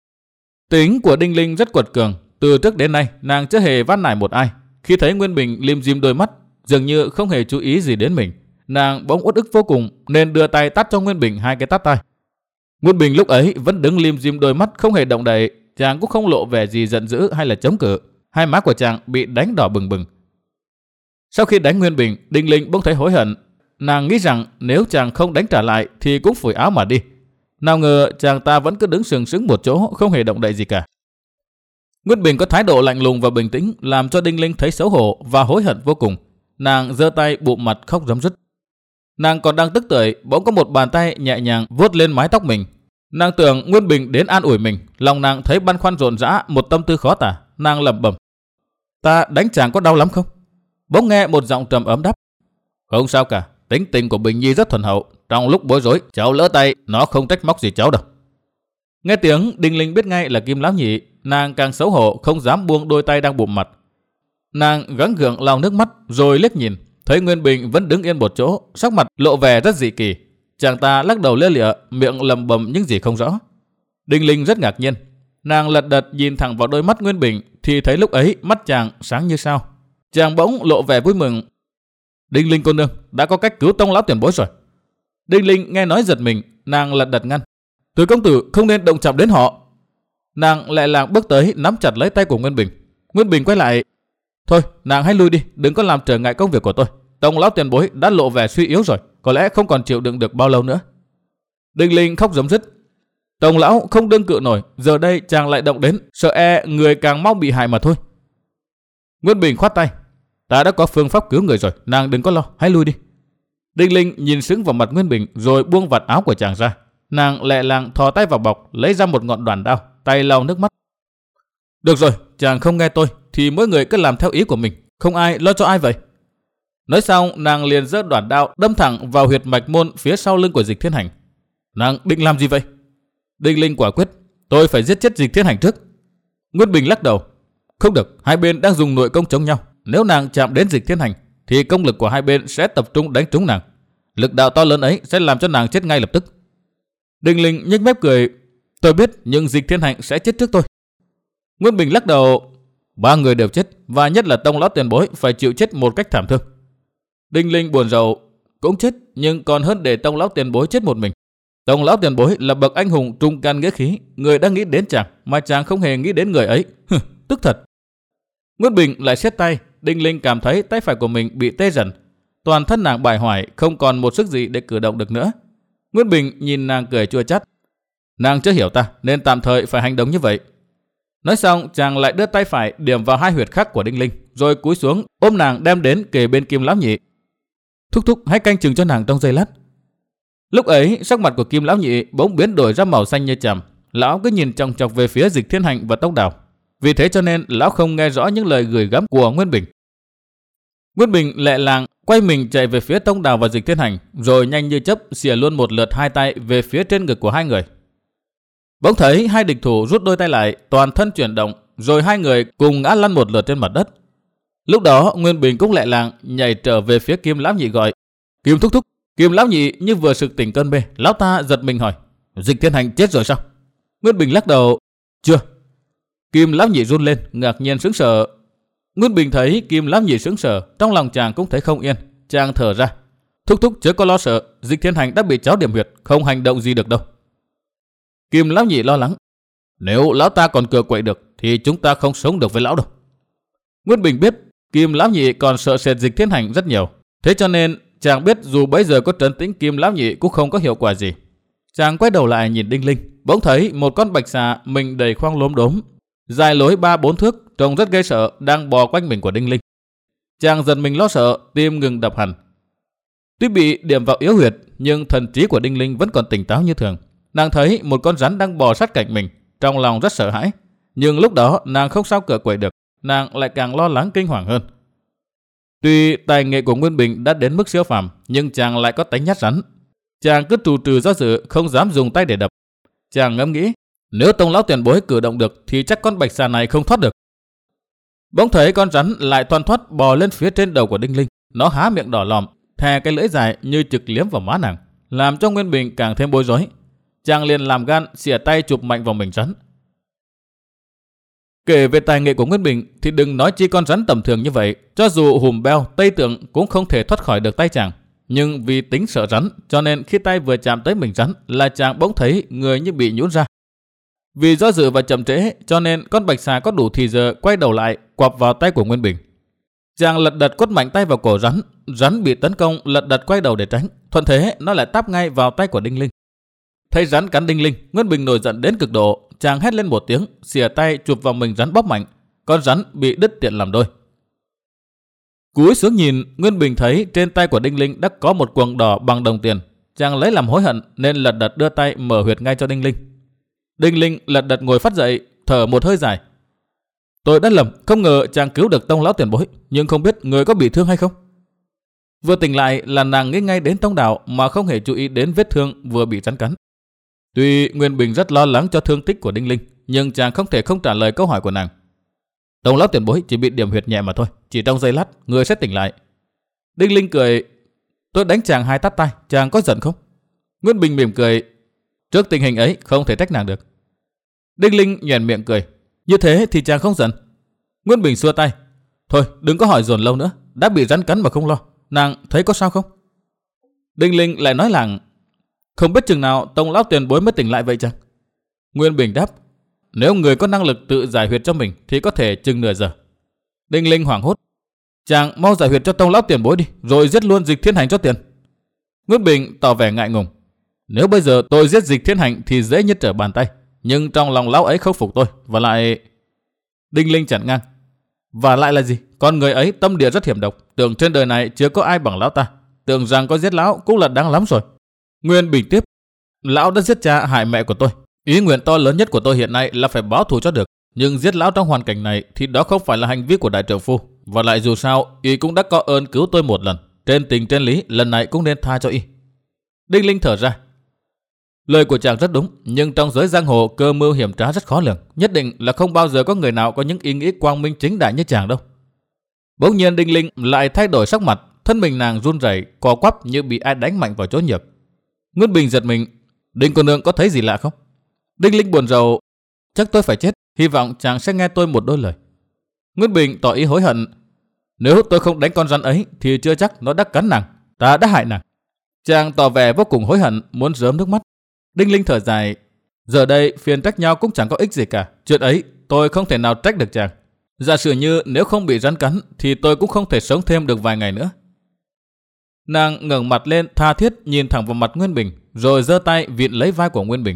Tính của Đinh Linh rất quật cường, từ trước đến nay nàng chưa hề van nài một ai. Khi thấy Nguyên Bình lim dim đôi mắt, dường như không hề chú ý gì đến mình, nàng bỗng uất ức vô cùng nên đưa tay tát cho Nguyên Bình hai cái tát tai. Nguyên Bình lúc ấy vẫn đứng lim dim đôi mắt không hề động đậy, chàng cũng không lộ vẻ gì giận dữ hay là chống cự. Hai má của chàng bị đánh đỏ bừng bừng. Sau khi đánh Nguyên Bình, Đinh Linh bỗng thấy hối hận. Nàng nghĩ rằng nếu chàng không đánh trả lại thì cũng phủi áo mà đi. Nào ngờ chàng ta vẫn cứ đứng sừng sững một chỗ, không hề động đậy gì cả. Nguyên Bình có thái độ lạnh lùng và bình tĩnh, làm cho Đinh Linh thấy xấu hổ và hối hận vô cùng. Nàng giơ tay bụm mặt khóc rấm rứt. Nàng còn đang tức tưởi, bỗng có một bàn tay nhẹ nhàng vuốt lên mái tóc mình. Nàng tưởng Nguyên Bình đến an ủi mình, lòng nàng thấy băn khoăn rộn rã, một tâm tư khó tả. nàng lẩm bẩm: Ta đánh chàng có đau lắm không? Bỗng nghe một giọng trầm ấm đáp: Không sao cả, tính tình của Bình Nhi rất thuần hậu. Trong lúc bối rối, cháu lỡ tay, nó không trách móc gì cháu đâu. Nghe tiếng, Đinh Linh biết ngay là Kim Lão Nhị, nàng càng xấu hổ không dám buông đôi tay đang bụm mặt. Nàng gắng gượng lau nước mắt rồi liếc nhìn, thấy Nguyên Bình vẫn đứng yên một chỗ, sắc mặt lộ vẻ rất dị kỳ. Chàng ta lắc đầu lia lịa, miệng lẩm bẩm những gì không rõ. Đinh Linh rất ngạc nhiên, nàng lật đật nhìn thẳng vào đôi mắt Nguyên Bình thì thấy lúc ấy mắt chàng sáng như sao. Chàng bỗng lộ vẻ vui mừng: Đinh Linh cô nương đã có cách cứu Tông lão tiền bối rồi. Đinh Linh nghe nói giật mình, nàng lật đật ngăn: Từ công tử không nên động chạm đến họ. Nàng lại làng bước tới nắm chặt lấy tay của Nguyên Bình. Nguyên Bình quay lại: Thôi nàng hãy lui đi, đừng có làm trở ngại công việc của tôi. Tông lão tiền bối đã lộ vẻ suy yếu rồi, có lẽ không còn chịu đựng được bao lâu nữa. Đinh Linh khóc rấm rứt: Tông lão không đương cự nổi, giờ đây chàng lại động đến, sợ e người càng mau bị hại mà thôi. Nguyên Bình khoát tay: Ta đã có phương pháp cứu người rồi, nàng đừng có lo, hãy lui đi. Đinh Linh nhìn sững vào mặt Nguyên Bình rồi buông vạt áo của chàng ra. Nàng lẹ làng thò tay vào bọc, lấy ra một ngọn đoàn đao, tay lau nước mắt. Được rồi, chàng không nghe tôi thì mỗi người cứ làm theo ý của mình, không ai lo cho ai vậy. Nói xong, nàng liền giơ đoàn đao đâm thẳng vào huyệt mạch môn phía sau lưng của Dịch Thiên Hành. Nàng định làm gì vậy? Đinh Linh quả quyết: Tôi phải giết chết Dịch Thiên Hành trước. Nguyên Bình lắc đầu: Không được, hai bên đang dùng nội công chống nhau. Nếu nàng chạm đến Dịch Thiên Hành thì công lực của hai bên sẽ tập trung đánh trúng nàng. Lực đạo to lớn ấy sẽ làm cho nàng chết ngay lập tức. Đinh Linh nhếch mép cười: Tôi biết, nhưng Dịch Thiên Hành sẽ chết trước tôi. Nguyên Bình lắc đầu: Ba người đều chết, và nhất là Tông lão tiền bối phải chịu chết một cách thảm thương. Đinh Linh buồn rầu: Cũng chết, nhưng còn hơn để Tông lão tiền bối chết một mình. Tông lão tiền bối là bậc anh hùng trung can nghĩa khí, người đã nghĩ đến chàng mà chàng không hề nghĩ đến người ấy. Tức thật. Nguyên Bình lại siết tay. Đinh Linh cảm thấy tay phải của mình bị tê dần, toàn thân nàng bại hoại, không còn một sức gì để cử động được nữa. Nguyên Bình nhìn nàng cười chua chát: Nàng chưa hiểu ta nên tạm thời phải hành động như vậy. Nói xong, chàng lại đưa tay phải điểm vào hai huyệt khác của Đinh Linh, rồi cúi xuống ôm nàng đem đến kề bên Kim Lão Nhị. Thúc thúc hãy canh chừng cho nàng trong giây lát. Lúc ấy, sắc mặt của Kim Lão Nhị bỗng biến đổi ra màu xanh như chàm. Lão cứ nhìn chòng chọc về phía Dịch Thiên Hành và Tốc Đào. Vì thế cho nên lão không nghe rõ những lời gửi gắm của Nguyên Bình. Nguyên Bình lẹ làng quay mình chạy về phía Tông Đào và Dịch Thiên Hành, rồi nhanh như chớp xìa luôn một lượt hai tay về phía trên ngực của hai người. Bỗng thấy hai địch thủ rút đôi tay lại, toàn thân chuyển động, rồi hai người cùng ngã lăn một lượt trên mặt đất. Lúc đó Nguyên Bình cũng lẹ làng nhảy trở về phía Kim Lão Nhị gọi: Kim thúc thúc. Kim Lão Nhị như vừa sực tỉnh cơn mê, lão ta giật mình hỏi: Dịch Thiên Hành chết rồi sao? Nguyên Bình lắc đầu: Chưa. Kim Lão Nhị run lên, ngạc nhiên sững sờ. Nguyên Bình thấy Kim Lão Nhị sững sờ, trong lòng chàng cũng thấy không yên. Chàng thở ra: Thúc thúc chớ có lo sợ, Dịch Thiên Hành đã bị cháu điểm huyệt, không hành động gì được đâu. Kim Lão Nhị lo lắng: Nếu lão ta còn cựa quậy được thì chúng ta không sống được với lão đâu. Nguyên Bình biết Kim Lão Nhị còn sợ sệt Dịch Thiên Hành rất nhiều, thế cho nên chàng biết dù bây giờ có trấn tĩnh Kim Lão Nhị cũng không có hiệu quả gì. Chàng quay đầu lại nhìn Đinh Linh, bỗng thấy một con bạch xà mình đầy khoang lốm đốm, dài lối ba bốn thước, trông rất ghê sợ, đang bò quanh mình của Đinh Linh. Chàng giật mình lo sợ, tim ngừng đập hẳn. Tuy bị điểm vào yếu huyệt, nhưng thần trí của Đinh Linh vẫn còn tỉnh táo như thường. Nàng thấy một con rắn đang bò sát cạnh mình, trong lòng rất sợ hãi. Nhưng lúc đó nàng không sao cựa quậy được, nàng lại càng lo lắng kinh hoàng hơn. Tuy tài nghệ của Nguyên Bình đã đến mức siêu phàm, nhưng chàng lại có tánh nhát rắn. Chàng cứ trù trừ do dự, không dám dùng tay để đập. Chàng ngẫm nghĩ, nếu Tông lão tiền bối cử động được thì chắc con bạch xà này không thoát được. Bỗng thấy con rắn lại thoăn thoắt bò lên phía trên đầu của Đinh Linh. Nó há miệng đỏ lòm, thè cái lưỡi dài như trực liếm vào má nàng, làm cho Nguyên Bình càng thêm bối rối. Chàng liền làm gan xỉa tay chụp mạnh vào mình rắn. Kể về tài nghệ của Nguyên Bình thì đừng nói chi con rắn tầm thường như vậy, cho dù hùm beo, tây tượng cũng không thể thoát khỏi được tay chàng. Nhưng vì tính sợ rắn, cho nên khi tay vừa chạm tới mình rắn là chàng bỗng thấy người như bị nhũn ra. Vì do dự và chậm trễ, cho nên con bạch xà có đủ thì giờ quay đầu lại quặp vào tay của Nguyên Bình. Chàng lật đật quất mạnh tay vào cổ rắn, rắn bị tấn công lật đật quay đầu để tránh, thuận thế nó lại táp ngay vào tay của Đinh Linh. Thấy rắn cắn Đinh Linh, Nguyên Bình nổi giận đến cực độ, chàng hét lên một tiếng, xìa tay chụp vào mình rắn bóp mạnh, con rắn bị đứt tiện làm đôi. Cúi xuống nhìn, Nguyên Bình thấy trên tay của Đinh Linh đã có một quầng đỏ bằng đồng tiền. Chàng lấy làm hối hận nên lật đật đưa tay mở huyệt ngay cho Đinh Linh. Đinh Linh lật đật ngồi phát dậy, thở một hơi dài. Tôi đã lầm, không ngờ chàng cứu được Tông lão tiền bối, nhưng không biết người có bị thương hay không. Vừa tỉnh lại là nàng nghĩ ngay đến Tông đạo mà không hề chú ý đến vết thương vừa bị rắn cắn. Tuy Nguyên Bình rất lo lắng cho thương tích của Đinh Linh, nhưng chàng không thể không trả lời câu hỏi của nàng. Tông lão tiền bối chỉ bị điểm huyệt nhẹ mà thôi, chỉ trong giây lát người sẽ tỉnh lại. Đinh Linh cười, tôi đánh chàng hai tát tay, chàng có giận không? Nguyên Bình mỉm cười, trước tình hình ấy không thể trách nàng được. Đinh Linh nhoẻn miệng cười, như thế thì chàng không giận. Nguyên Bình xua tay, thôi đừng có hỏi dồn lâu nữa, đã bị rắn cắn mà không lo, nàng thấy có sao không? Đinh Linh lại nói làng, không biết chừng nào Tông lão tiền bối mới tỉnh lại vậy chăng? Nguyên Bình đáp, nếu người có năng lực tự giải huyệt cho mình thì có thể chừng nửa giờ. Đinh Linh hoảng hốt, chàng mau giải huyệt cho Tông lão tiền bối đi, rồi giết luôn Dịch Thiên Hành cho tiền. Nguyên Bình tỏ vẻ ngại ngùng, nếu bây giờ tôi giết Dịch Thiên Hành thì dễ nhất trở bàn tay, nhưng trong lòng lão ấy không phục tôi, và lại... Đinh Linh chặn ngang, và lại là gì? Con người ấy tâm địa rất hiểm độc, tưởng trên đời này chưa có ai bằng lão ta, tưởng rằng có giết lão cũng là đáng lắm rồi. Nguyên Bình tiếp, lão đã giết cha hại mẹ của tôi, ý nguyện to lớn nhất của tôi hiện nay là phải báo thù cho được, nhưng giết lão trong hoàn cảnh này thì đó không phải là hành vi của đại trượng phu, và lại dù sao y cũng đã có ơn cứu tôi một lần, trên tình trên lý lần này cũng nên tha cho y. Đinh Linh thở ra, lời của chàng rất đúng, nhưng trong giới giang hồ cơ mưu hiểm trá rất khó lường, nhất định là không bao giờ có người nào có những ý nghĩ quang minh chính đại như chàng đâu. Bỗng nhiên Đinh Linh lại thay đổi sắc mặt, thân mình nàng run rẩy, co quắp như bị ai đánh mạnh vào chỗ nhược. Nguyên Bình giật mình, Đinh cô nương có thấy gì lạ không? Đinh Linh buồn rầu, chắc tôi phải chết, hy vọng chàng sẽ nghe tôi một đôi lời. Nguyên Bình tỏ ý hối hận, nếu tôi không đánh con rắn ấy thì chưa chắc nó đã cắn nàng, ta đã hại nàng. Chàng tỏ vẻ vô cùng hối hận, muốn rớm nước mắt. Đinh Linh thở dài, giờ đây phiền trách nhau cũng chẳng có ích gì cả, chuyện ấy tôi không thể nào trách được chàng. Giả sử như nếu không bị rắn cắn thì tôi cũng không thể sống thêm được vài ngày nữa. Nàng ngẩng mặt lên tha thiết nhìn thẳng vào mặt Nguyên Bình, rồi giơ tay vịn lấy vai của Nguyên Bình.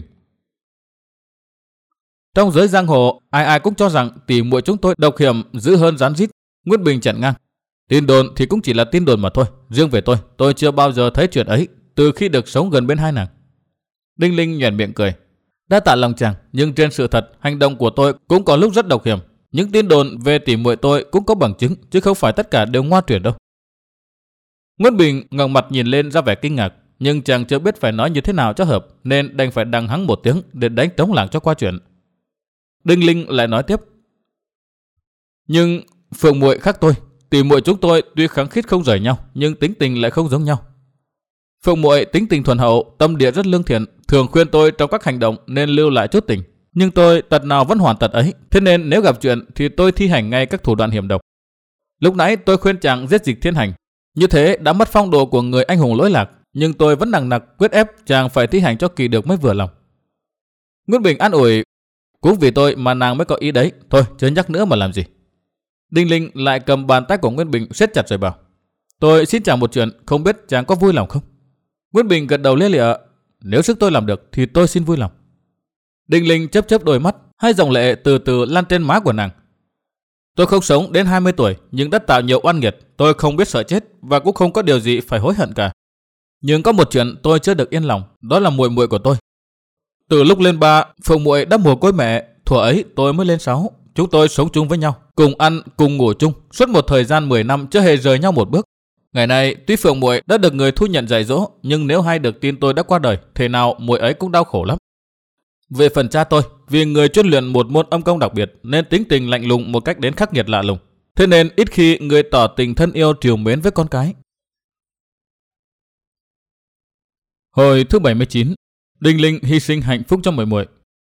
Trong giới giang hồ, ai ai cũng cho rằng tỉ muội chúng tôi độc hiểm dữ hơn rắn rít. Nguyên Bình chặn ngang, tin đồn thì cũng chỉ là tin đồn mà thôi, riêng về tôi, tôi chưa bao giờ thấy chuyện ấy từ khi được sống gần bên hai nàng. Đinh Linh nhoẻn miệng cười, đã tạ lòng chàng, nhưng trên sự thật hành động của tôi cũng có lúc rất độc hiểm. Những tin đồn về tỉ muội tôi cũng có bằng chứng, chứ không phải tất cả đều ngoa truyền đâu. Nguyên Bình ngẩng mặt nhìn lên ra vẻ kinh ngạc, nhưng chàng chưa biết phải nói như thế nào cho hợp, nên đành phải đằng hắng một tiếng để đánh trống lảng cho qua chuyện. Đinh Linh lại nói tiếp, nhưng Phượng muội khác tôi, tỉ muội chúng tôi tuy khăng khít không rời nhau, nhưng tính tình lại không giống nhau. Phượng muội tính tình thuần hậu, tâm địa rất lương thiện, thường khuyên tôi trong các hành động nên lưu lại chút tình. Nhưng tôi tật nào vẫn hoàn tật ấy, thế nên nếu gặp chuyện thì tôi thi hành ngay các thủ đoạn hiểm độc. Lúc nãy tôi khuyên chàng giết Dịch Thiên Hành, như thế đã mất phong độ của người anh hùng lỗi lạc, nhưng tôi vẫn nặng nặc quyết ép chàng phải thi hành cho kỳ được mới vừa lòng. Nguyên Bình an ủi, cũng vì tôi mà nàng mới có ý đấy, thôi chớ nhắc nữa mà làm gì. Đinh Linh lại cầm bàn tay của Nguyên Bình siết chặt rồi bảo, tôi xin chàng một chuyện, không biết chàng có vui lòng không? Nguyên Bình gật đầu lia lịa, nếu sức tôi làm được thì tôi xin vui lòng. Đinh Linh chớp chớp đôi mắt, hai dòng lệ từ từ lan trên má của nàng. Tôi không sống đến hai mươi tuổi nhưng đã tạo nhiều oan nghiệt, tôi không biết sợ chết và cũng không có điều gì phải hối hận cả. Nhưng có một chuyện tôi chưa được yên lòng, đó là muội muội của tôi. Từ lúc lên ba, Phượng muội đã mồ côi mẹ, thuở ấy tôi mới lên sáu, chúng tôi sống chung với nhau, cùng ăn, cùng ngủ chung, suốt một thời gian mười năm chưa hề rời nhau một bước. Ngày nay tuy Phượng muội đã được người thu nhận dạy dỗ, nhưng nếu hay được tin tôi đã qua đời, thế nào muội ấy cũng đau khổ lắm. Về phần cha tôi, vì người chuyên luyện một môn âm công đặc biệt nên tính tình lạnh lùng một cách đến khắc nghiệt lạ lùng, thế nên ít khi người tỏ tình thân yêu trìu mến với con cái. Hồi thứ bảy mươi chín, Đinh Linh hy sinh hạnh phúc cho muội muội.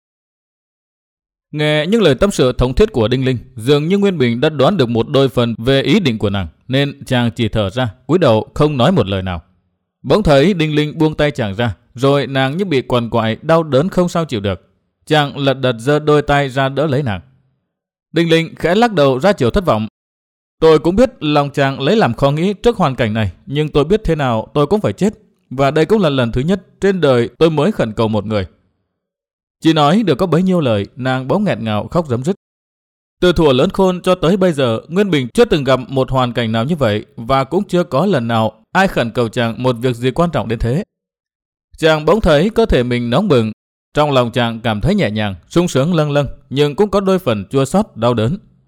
Nghe những lời tâm sự thống thiết của Đinh Linh, dường như Nguyên Bình đã đoán được một đôi phần về ý định của nàng, nên chàng chỉ thở ra, cúi đầu không nói một lời nào. Bỗng thấy Đinh Linh buông tay chàng ra, rồi nàng như bị quằn quại đau đớn không sao chịu được. Chàng lật đật giơ đôi tay ra đỡ lấy nàng. Đinh Linh khẽ lắc đầu ra chiều thất vọng. Tôi cũng biết lòng chàng lấy làm khó nghĩ trước hoàn cảnh này, nhưng tôi biết thế nào tôi cũng phải chết, và đây cũng là lần thứ nhất trên đời tôi mới khẩn cầu một người. Chỉ nói được có bấy nhiêu lời, nàng bỗng nghẹn ngào khóc rấm rứt. Từ thuở lớn khôn cho tới bây giờ, Nguyên Bình chưa từng gặp một hoàn cảnh nào như vậy, và cũng chưa có lần nào ai khẩn cầu chàng một việc gì quan trọng đến thế. Chàng bỗng thấy cơ thể mình nóng bừng, trong lòng chàng cảm thấy nhẹ nhàng, sung sướng lâng lâng, nhưng cũng có đôi phần chua xót đau đớn.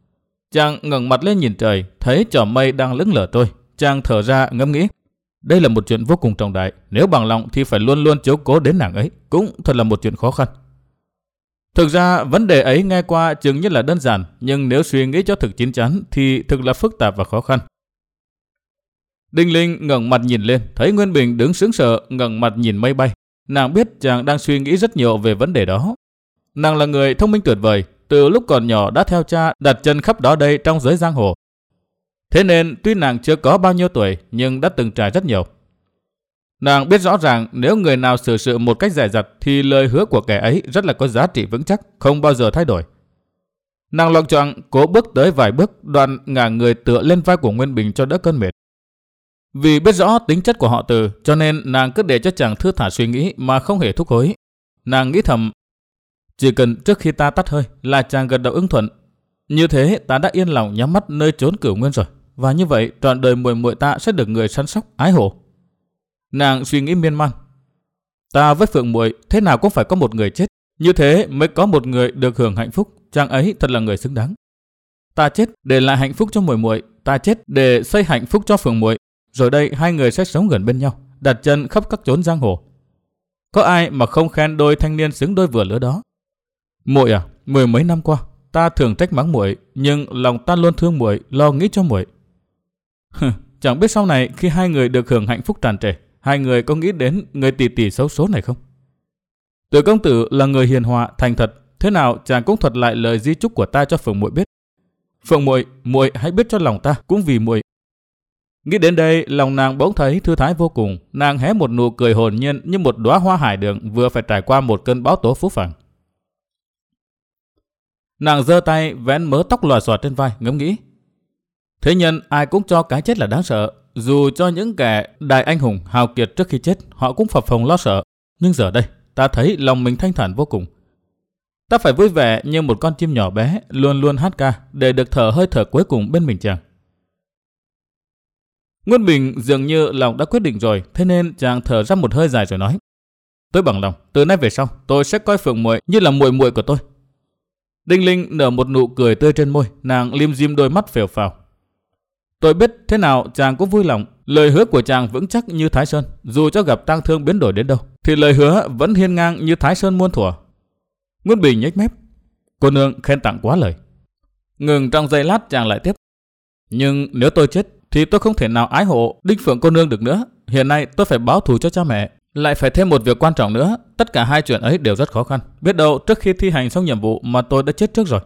Chàng ngẩng mặt lên nhìn trời, thấy chòm mây đang lững lờ trôi. Chàng thở ra ngẫm nghĩ, đây là một chuyện vô cùng trọng đại, nếu bằng lòng thì phải luôn luôn chiếu cố đến nàng ấy, cũng thật là một chuyện khó khăn. Thực ra vấn đề ấy nghe qua chừng như là đơn giản, nhưng nếu suy nghĩ cho thực chín chắn thì thực là phức tạp và khó khăn. Đinh Linh ngẩng mặt nhìn lên, thấy Nguyên Bình đứng sững sờ ngẩng mặt nhìn mây bay. Nàng biết chàng đang suy nghĩ rất nhiều về vấn đề đó. Nàng là người thông minh tuyệt vời, từ lúc còn nhỏ đã theo cha đặt chân khắp đó đây trong giới giang hồ. Thế nên tuy nàng chưa có bao nhiêu tuổi nhưng đã từng trải rất nhiều. Nàng biết rõ ràng nếu người nào xử sự một cách dè dặt thì lời hứa của kẻ ấy rất là có giá trị vững chắc, không bao giờ thay đổi. Nàng loạng choạng cố bước tới vài bước, đoạn ngả người tựa lên vai của Nguyên Bình cho đỡ cơn mệt. Vì biết rõ tính chất của họ Từ, cho nên nàng cứ để cho chàng thư thả suy nghĩ mà không hề thúc hối. Nàng nghĩ thầm, chỉ cần trước khi ta tắt hơi là chàng gật đầu ưng thuận, như thế ta đã yên lòng nhắm mắt nơi chốn cửu nguyên rồi, và như vậy trọn đời muội muội ta sẽ được người săn sóc ái hộ. Nàng suy nghĩ miên man, ta với Phượng muội thế nào cũng phải có một người chết, như thế mới có một người được hưởng hạnh phúc. Chàng ấy thật là người xứng đáng. Ta chết để lại hạnh phúc cho muội muội, ta chết để xây hạnh phúc cho Phượng muội. Rồi đây hai người sẽ sống gần bên nhau, đặt chân khắp các chốn giang hồ. Có ai mà không khen đôi thanh niên xứng đôi vừa lứa đó. Muội à, mười mấy năm qua ta thường trách mắng muội, nhưng lòng ta luôn thương muội, lo nghĩ cho muội. Chẳng biết sau này khi hai người được hưởng hạnh phúc tràn trề, hai người có nghĩ đến người tỷ tỷ xấu số này không? Từ công tử là người hiền hòa, thành thật, thế nào chàng cũng thuật lại lời di chúc của ta cho Phượng muội biết. Phượng muội, muội hãy biết cho lòng ta cũng vì muội. Nghĩ đến đây, lòng nàng bỗng thấy thư thái vô cùng. Nàng hé một nụ cười hồn nhiên như một đóa hoa hải đường vừa phải trải qua một cơn bão tố phú phàng. Nàng giơ tay vén mớ tóc lòa xòa trên vai, ngẫm nghĩ. Thế nhân ai cũng cho cái chết là đáng sợ. Dù cho những kẻ đại anh hùng hào kiệt trước khi chết, họ cũng phập phồng lo sợ. Nhưng giờ đây, ta thấy lòng mình thanh thản vô cùng. Ta phải vui vẻ như một con chim nhỏ bé, luôn luôn hát ca để được thở hơi thở cuối cùng bên mình chàng. Nguyên Bình dường như lòng đã quyết định rồi, thế nên chàng thở ra một hơi dài rồi nói: Tôi bằng lòng, từ nay về sau tôi sẽ coi Phượng muội như là muội muội của tôi. Đinh Linh nở một nụ cười tươi trên môi, nàng lim dim đôi mắt phèo phào. Tôi biết thế nào chàng cũng vui lòng, lời hứa của chàng vững chắc như Thái Sơn, dù cho gặp tang thương biến đổi đến đâu, thì lời hứa vẫn hiên ngang như Thái Sơn muôn thuở. Nguyên Bình nhếch mép, cô nương khen tặng quá lời. Ngừng trong giây lát chàng lại tiếp: Nhưng nếu tôi chết thì tôi không thể nào ái hộ Đinh Phượng cô nương được nữa. Hiện nay tôi phải báo thù cho cha mẹ, lại phải thêm một việc quan trọng nữa. Tất cả hai chuyện ấy đều rất khó khăn. Biết đâu trước khi thi hành xong nhiệm vụ mà tôi đã chết trước rồi.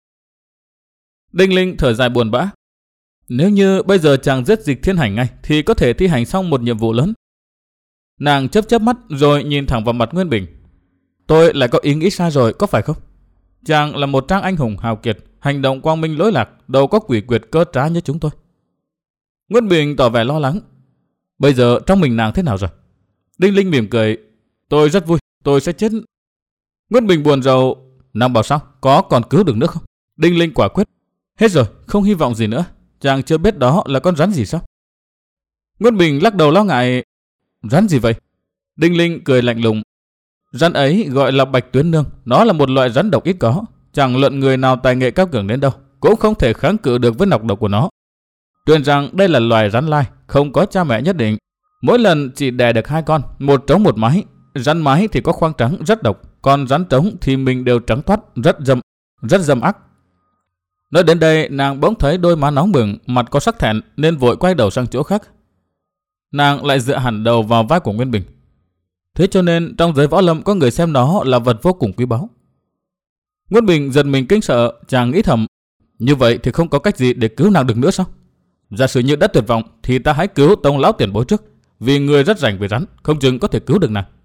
Đinh Linh thở dài buồn bã. Nếu như bây giờ chàng giết Dịch Thiên Hành ngay thì có thể thi hành xong một nhiệm vụ lớn. Nàng chớp chớp mắt rồi nhìn thẳng vào mặt Nguyên Bình. Tôi lại có ý nghĩ sai rồi, có phải không? Chàng là một trang anh hùng hào kiệt, hành động quang minh lỗi lạc, đâu có quỷ quyệt cơ trá như chúng tôi. Nguyên Bình tỏ vẻ lo lắng. Bây giờ trong mình nàng thế nào rồi? Đinh Linh mỉm cười. Tôi rất vui, tôi sẽ chết. Nguyên Bình buồn rầu. Nàng bảo sao? Có còn cứu được nữa không? Đinh Linh quả quyết. Hết rồi, không hy vọng gì nữa. Chàng chưa biết đó là con rắn gì sao? Nguyên Bình lắc đầu lo ngại. Rắn gì vậy? Đinh Linh cười lạnh lùng. Rắn ấy gọi là bạch tuyến nương. Nó là một loại rắn độc ít có. Chẳng luận người nào tài nghệ cao cường đến đâu, cũng không thể kháng cự được với nọc độc của nó. Truyền rằng đây là loài rắn lai, không có cha mẹ nhất định. Mỗi lần chỉ đẻ được hai con, một trống một mái. Rắn mái thì có khoang trắng rất độc, còn rắn trống thì mình đều trắng toát, rất dâm, rất dâm ác. Nói đến đây, nàng bỗng thấy đôi má nóng bừng, mặt có sắc thẹn nên vội quay đầu sang chỗ khác. Nàng lại dựa hẳn đầu vào vai của Nguyên Bình. Thế cho nên trong giới võ lâm có người xem nó là vật vô cùng quý báu. Nguyên Bình giật mình kinh sợ, chàng nghĩ thầm, như vậy thì không có cách gì để cứu nàng được nữa sao? Giả sử như đã tuyệt vọng thì ta hãy cứu Tông lão tiền bối trước, vì người rất rành về rắn, không chừng có thể cứu được nàng.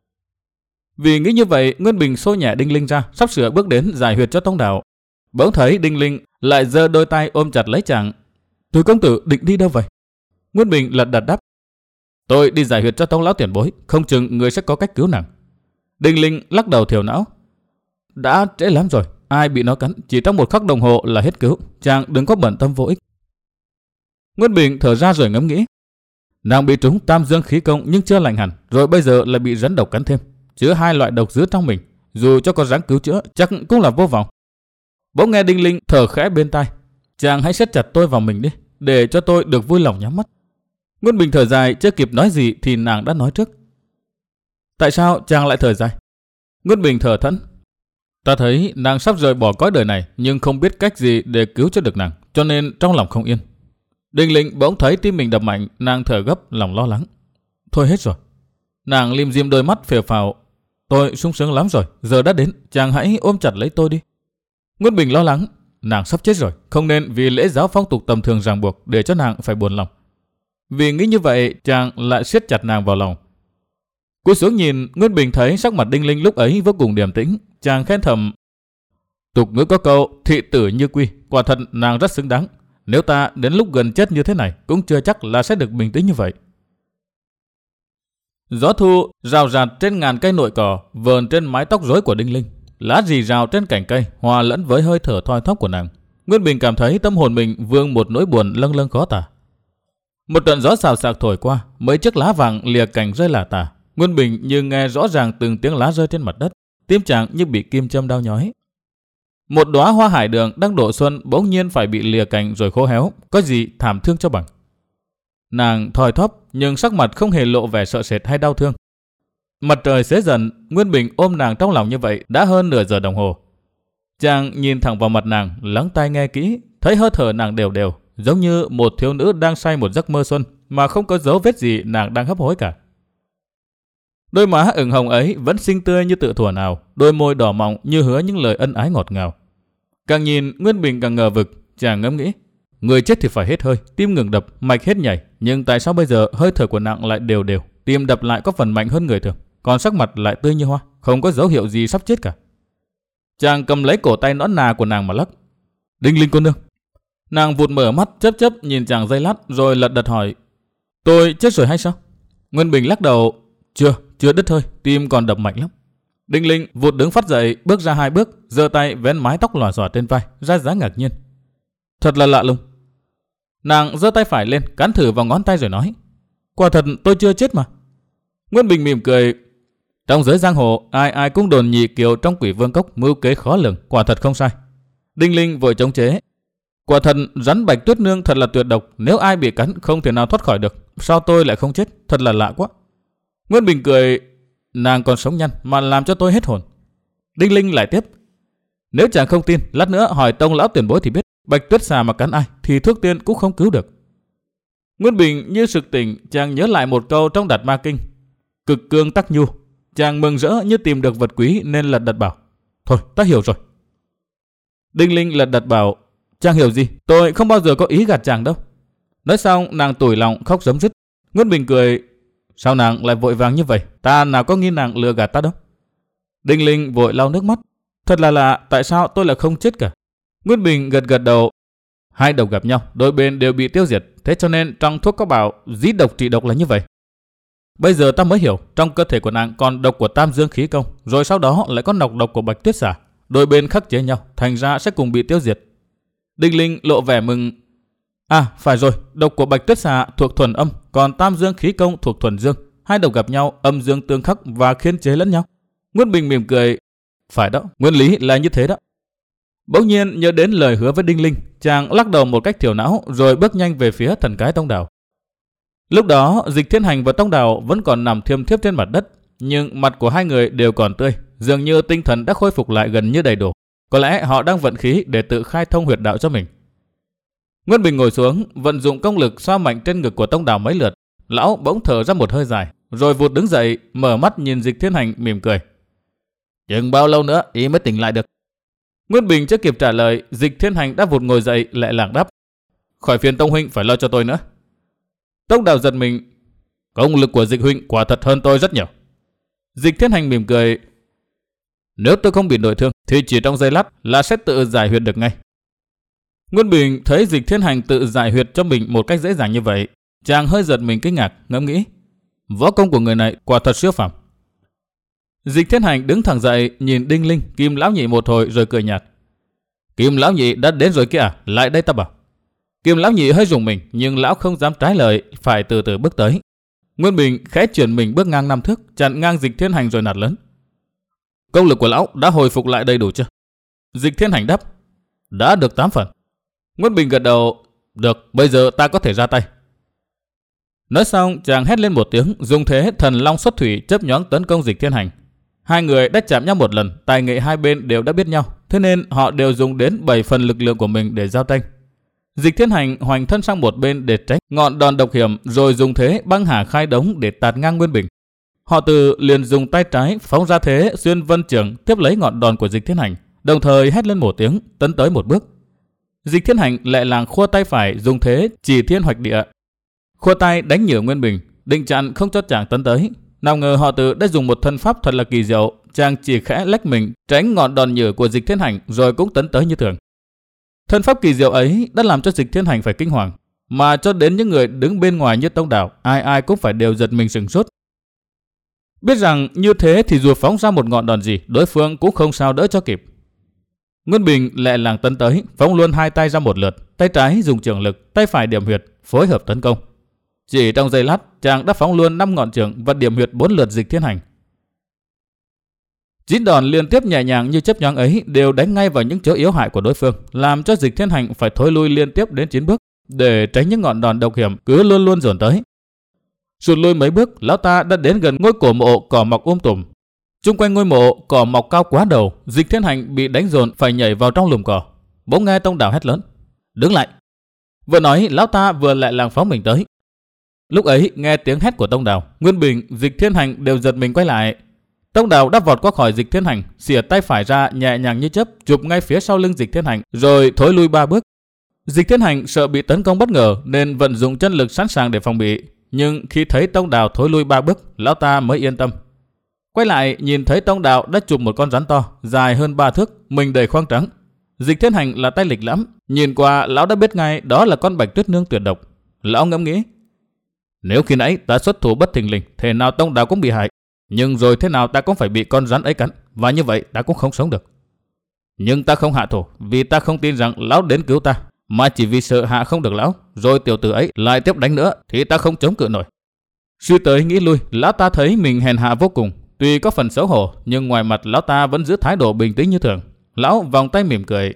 Vì nghĩ như vậy, Nguyên Bình xô nhẹ Đinh Linh ra, sắp sửa bước đến giải huyệt cho Tông đạo. Bỗng thấy Đinh Linh lại giơ đôi tay ôm chặt lấy chàng. Từ công tử định đi đâu vậy? Nguyên Bình lật đật đáp. Tôi đi giải huyệt cho Tông lão tiền bối, không chừng người sẽ có cách cứu nàng. Đinh Linh lắc đầu thiểu não. Đã trễ lắm rồi, ai bị nó cắn chỉ trong một khắc đồng hồ là hết cứu, chàng đừng có bận tâm vô ích. Nguyên Bình thở ra rồi ngẫm nghĩ. Nàng bị trúng tam dương khí công nhưng chưa lành hẳn, rồi bây giờ lại bị rắn độc cắn thêm, chứa hai loại độc dữ trong mình, dù cho có ráng cứu chữa chắc cũng là vô vọng. Bỗng nghe Đinh Linh thở khẽ bên tai. Chàng hãy siết chặt tôi vào mình đi, để cho tôi được vui lòng nhắm mắt. Nguyên Bình thở dài, chưa kịp nói gì thì nàng đã nói trước. Tại sao chàng lại thở dài? Nguyên Bình thở thẫn. Ta thấy nàng sắp rời bỏ cõi đời này, nhưng không biết cách gì để cứu cho được nàng, cho nên trong lòng không yên. Đinh Linh bỗng thấy tim mình đập mạnh, nàng thở gấp, lòng lo lắng. Thôi hết rồi. Nàng lim dim đôi mắt phều phào. Tôi sung sướng lắm rồi, giờ đã đến, chàng hãy ôm chặt lấy tôi đi. Nguyên Bình lo lắng, nàng sắp chết rồi, không nên vì lễ giáo phong tục tầm thường ràng buộc để cho nàng phải buồn lòng. Vì nghĩ như vậy, chàng lại siết chặt nàng vào lòng. Cúi xuống nhìn, Nguyên Bình thấy sắc mặt Đinh Linh lúc ấy vô cùng điềm tĩnh, chàng khen thầm. Tục ngữ có câu thị tử như quy, quả thật nàng rất xứng đáng. Nếu ta đến lúc gần chết như thế này, cũng chưa chắc là sẽ được bình tĩnh như vậy. Gió thu rào rạt trên ngàn cây nội cỏ, vờn trên mái tóc rối của Đinh Linh. Lá rì rào trên cành cây, hòa lẫn với hơi thở thoi thóp của nàng. Nguyên Bình cảm thấy tâm hồn mình vương một nỗi buồn lâng lâng khó tả. Một trận gió xào xạc thổi qua, mấy chiếc lá vàng lìa cành rơi lả tả. Nguyên Bình như nghe rõ ràng từng tiếng lá rơi trên mặt đất, tim chàng như bị kim châm đau nhói. Một đóa hoa hải đường đang đổ xuân bỗng nhiên phải bị lìa cành rồi khô héo, có gì thảm thương cho bằng. Nàng thoi thóp nhưng sắc mặt không hề lộ vẻ sợ sệt hay đau thương. Mặt trời xế dần, Nguyên Bình ôm nàng trong lòng như vậy đã hơn nửa giờ đồng hồ. Chàng nhìn thẳng vào mặt nàng, lắng tai nghe kỹ, thấy hơi thở nàng đều đều, giống như một thiếu nữ đang say một giấc mơ xuân mà không có dấu vết gì nàng đang hấp hối cả. Đôi má ửng hồng ấy vẫn xinh tươi như tự thuở nào, đôi môi đỏ mọng như hứa những lời ân ái ngọt ngào. Càng nhìn, Nguyên Bình càng ngờ vực, chàng ngẫm nghĩ, người chết thì phải hết hơi, tim ngừng đập, mạch hết nhảy, nhưng tại sao bây giờ hơi thở của nàng lại đều đều, tim đập lại có phần mạnh hơn người thường, còn sắc mặt lại tươi như hoa, không có dấu hiệu gì sắp chết cả. Chàng cầm lấy cổ tay nõn nà của nàng mà lắc. Đinh Linh cô nương. Nàng vụt mở mắt chớp chớp nhìn chàng giây lát rồi lật đật hỏi, tôi chết rồi hay sao? Nguyên Bình lắc đầu, chưa, chưa đứt hơi, tim còn đập mạnh lắm. Đinh Linh vụt đứng phát dậy, bước ra hai bước, giơ tay vén mái tóc lòa xòa trên vai, ra dáng ngạc nhiên. Thật là lạ lùng. Nàng giơ tay phải lên, cắn thử vào ngón tay rồi nói, quả thật tôi chưa chết mà. Nguyên Bình mỉm cười, trong giới giang hồ, ai ai cũng đồn nhị kiều trong Quỷ Vương Cốc mưu kế khó lường, quả thật không sai. Đinh Linh vội chống chế, quả thật rắn Bạch Tuyết Nương thật là tuyệt độc, nếu ai bị cắn không thể nào thoát khỏi được, sao tôi lại không chết, thật là lạ quá. Nguyên Bình cười, nàng còn sống nhanh mà làm cho tôi hết hồn. Đinh Linh lại tiếp, nếu chàng không tin, lát nữa hỏi tông lão tiền bối thì biết, Bạch Tuyết xà mà cắn ai thì thuốc tiên cũng không cứu được. Nguyên Bình như sực tỉnh, chàng nhớ lại một câu trong Đạt Ma Kinh, cực cương tắc nhu. Chàng mừng rỡ như tìm được vật quý nên lật đật bảo, thôi ta hiểu rồi. Đinh Linh lật đật bảo, chàng hiểu gì, tôi không bao giờ có ý gạt chàng đâu. Nói xong nàng tủi lòng khóc rấm rứt. Nguyên Bình cười, sao nàng lại vội vàng như vậy, ta nào có nghi nàng lừa gạt ta đâu. Đinh Linh vội lau nước mắt, thật là lạ, tại sao tôi lại không chết cả. Nguyên Bình gật gật đầu, hai độc gặp nhau, đôi bên đều bị tiêu diệt, thế cho nên trong thuốc có bảo dí độc trị độc là như vậy. Bây giờ ta mới hiểu, trong cơ thể của nàng còn độc của Tam Dương Khí Công, rồi sau đó lại có nọc độc của Bạch Tuyết Xà, đôi bên khắc chế nhau, thành ra sẽ cùng bị tiêu diệt. Đinh Linh lộ vẻ mừng, à phải rồi, độc của Bạch Tuyết Xà thuộc thuần âm, còn Tam Dương Khí Công thuộc thuần dương, hai độc gặp nhau, âm dương tương khắc và khiên chế lẫn nhau. Nguyên Bình mỉm cười, phải đó, nguyên lý là như thế đó. Bỗng nhiên nhớ đến lời hứa với Đinh Linh, chàng lắc đầu một cách thiểu não rồi bước nhanh về phía thần cái Tông Đào. Lúc đó Dịch Thiên Hành và Tông Đào vẫn còn nằm thiêm thiếp trên mặt đất, nhưng mặt của hai người đều còn tươi, dường như tinh thần đã khôi phục lại gần như đầy đủ. Có lẽ họ đang vận khí để tự khai thông huyệt đạo cho mình. Nguyên Bình ngồi xuống, vận dụng công lực xoa mạnh trên ngực của Tông Đào mấy lượt. Lão bỗng thở ra một hơi dài, rồi vụt đứng dậy, mở mắt nhìn Dịch Thiên Hành mỉm cười. Chừng bao lâu nữa y mới tỉnh lại được? Nguyên Bình chưa kịp trả lời, Dịch Thiên Hành đã vụt ngồi dậy lại lảng đáp, khỏi phiền Tông huynh phải lo cho tôi nữa. Tông Đào giật mình, công lực của Dịch huynh quả thật hơn tôi rất nhiều. Dịch Thiên Hành mỉm cười, nếu tôi không bị nội thương thì chỉ trong giây lát là sẽ tự giải huyệt được ngay. Nguyên Bình thấy Dịch Thiên Hành tự giải huyệt cho mình một cách dễ dàng như vậy, chàng hơi giật mình kinh ngạc, ngẫm nghĩ, võ công của người này quả thật siêu phàm. Dịch Thiên Hành đứng thẳng dậy, nhìn Đinh Linh, Kim Lão Nhị một hồi rồi cười nhạt. Kim Lão Nhị đã đến rồi kia à? Lại đây ta bảo. Kim Lão Nhị hơi rùng mình, nhưng lão không dám trái lời, phải từ từ bước tới. Nguyên Bình khẽ chuyển mình bước ngang năm thước, chặn ngang Dịch Thiên Hành rồi nạt lớn. Công lực của lão đã hồi phục lại đầy đủ chưa? Dịch Thiên Hành đáp, đã được tám phần. Nguyễn Bình gật đầu. Được, bây giờ ta có thể ra tay. Nói xong, chàng hét lên một tiếng, dùng thế thần long xuất thủy chớp nhoáng tấn công Dịch Thiên Hành. Hai người đã chạm nhau một lần, tài nghệ hai bên đều đã biết nhau, thế nên họ đều dùng đến bảy phần lực lượng của mình để giao tranh. Dịch Thiên Hành hoành thân sang một bên để tránh ngọn đòn độc hiểm, rồi dùng thế băng hà khai đống để tạt ngang Nguyên Bình. Họ Từ liền dùng tay trái phóng ra thế xuyên vân trường tiếp lấy ngọn đòn của Dịch Thiên Hành, đồng thời hét lên một tiếng tấn tới một bước. Dịch Thiên Hành lại làng khua tay phải dùng thế chỉ thiên hoạch địa, khua tay đánh nhử Nguyên Bình, định chặn không cho chàng tấn tới. Nào ngờ Họ Từ đã dùng một thân pháp thật là kỳ diệu, chàng chỉ khẽ lách mình tránh ngọn đòn nhử của Dịch Thiên Hành rồi cũng tấn tới như thường. Thân pháp kỳ diệu ấy đã làm cho Dịch Thiên Hành phải kinh hoàng, mà cho đến những người đứng bên ngoài như Tông Đào, ai ai cũng phải đều giật mình sửng sốt. Biết rằng như thế thì dù phóng ra một ngọn đòn gì, đối phương cũng không sao đỡ cho kịp. Nguyên Bình lẹ làng tấn tới, phóng luôn hai tay ra một lượt, tay trái dùng trường lực, tay phải điểm huyệt, phối hợp tấn công. Chỉ trong giây lát, chàng đã phóng luôn năm ngọn trường và điểm huyệt bốn lượt Dịch Thiên Hành. Chín đòn liên tiếp nhẹ nhàng như chớp nhoáng ấy đều đánh ngay vào những chỗ yếu hại của đối phương, làm cho Dịch Thiên Hành phải thối lui liên tiếp đến chín bước để tránh những ngọn đòn độc hiểm cứ luôn luôn dồn tới. Sụt lui mấy bước, lão ta đã đến gần ngôi cổ mộ cỏ mọc um tùm. Chung quanh ngôi mộ cỏ mọc cao quá đầu, Dịch Thiên Hành bị đánh dồn phải nhảy vào trong lùm cỏ. Bỗng nghe Tông Đào hét lớn: "Đứng lại!" Vừa nói, lão ta vừa lại làng phóng mình tới. Lúc ấy nghe tiếng hét của Tông Đào, Nguyên Bình, Dịch Thiên Hành đều giật mình quay lại. Tông Đào đã vọt qua khỏi Dịch Thiên Hành, xỉa tay phải ra nhẹ nhàng như chớp, chụp ngay phía sau lưng Dịch Thiên Hành, rồi thối lui ba bước. Dịch Thiên Hành sợ bị tấn công bất ngờ nên vận dụng chân lực sẵn sàng để phòng bị, nhưng khi thấy Tông Đào thối lui ba bước, lão ta mới yên tâm. Quay lại nhìn thấy Tông Đào đã chụp một con rắn to, dài hơn ba thước, mình đầy khoang trắng. Dịch Thiên Hành là tay lịch lãm, nhìn qua lão đã biết ngay đó là con Bạch Tuyết Nương tuyệt độc. Lão ngẫm nghĩ: nếu khi nãy ta xuất thủ bất thình lình, thế nào Tông Đào cũng bị hại, nhưng rồi thế nào ta cũng phải bị con rắn ấy cắn, và như vậy ta cũng không sống được. Nhưng ta không hạ thủ, vì ta không tin rằng lão đến cứu ta, mà chỉ vì sợ hạ không được lão, rồi tiểu tử ấy lại tiếp đánh nữa thì ta không chống cự nổi. Suy tới nghĩ lui, lão ta thấy mình hèn hạ vô cùng. Tuy có phần xấu hổ, nhưng ngoài mặt lão ta vẫn giữ thái độ bình tĩnh như thường. Lão vòng tay mỉm cười: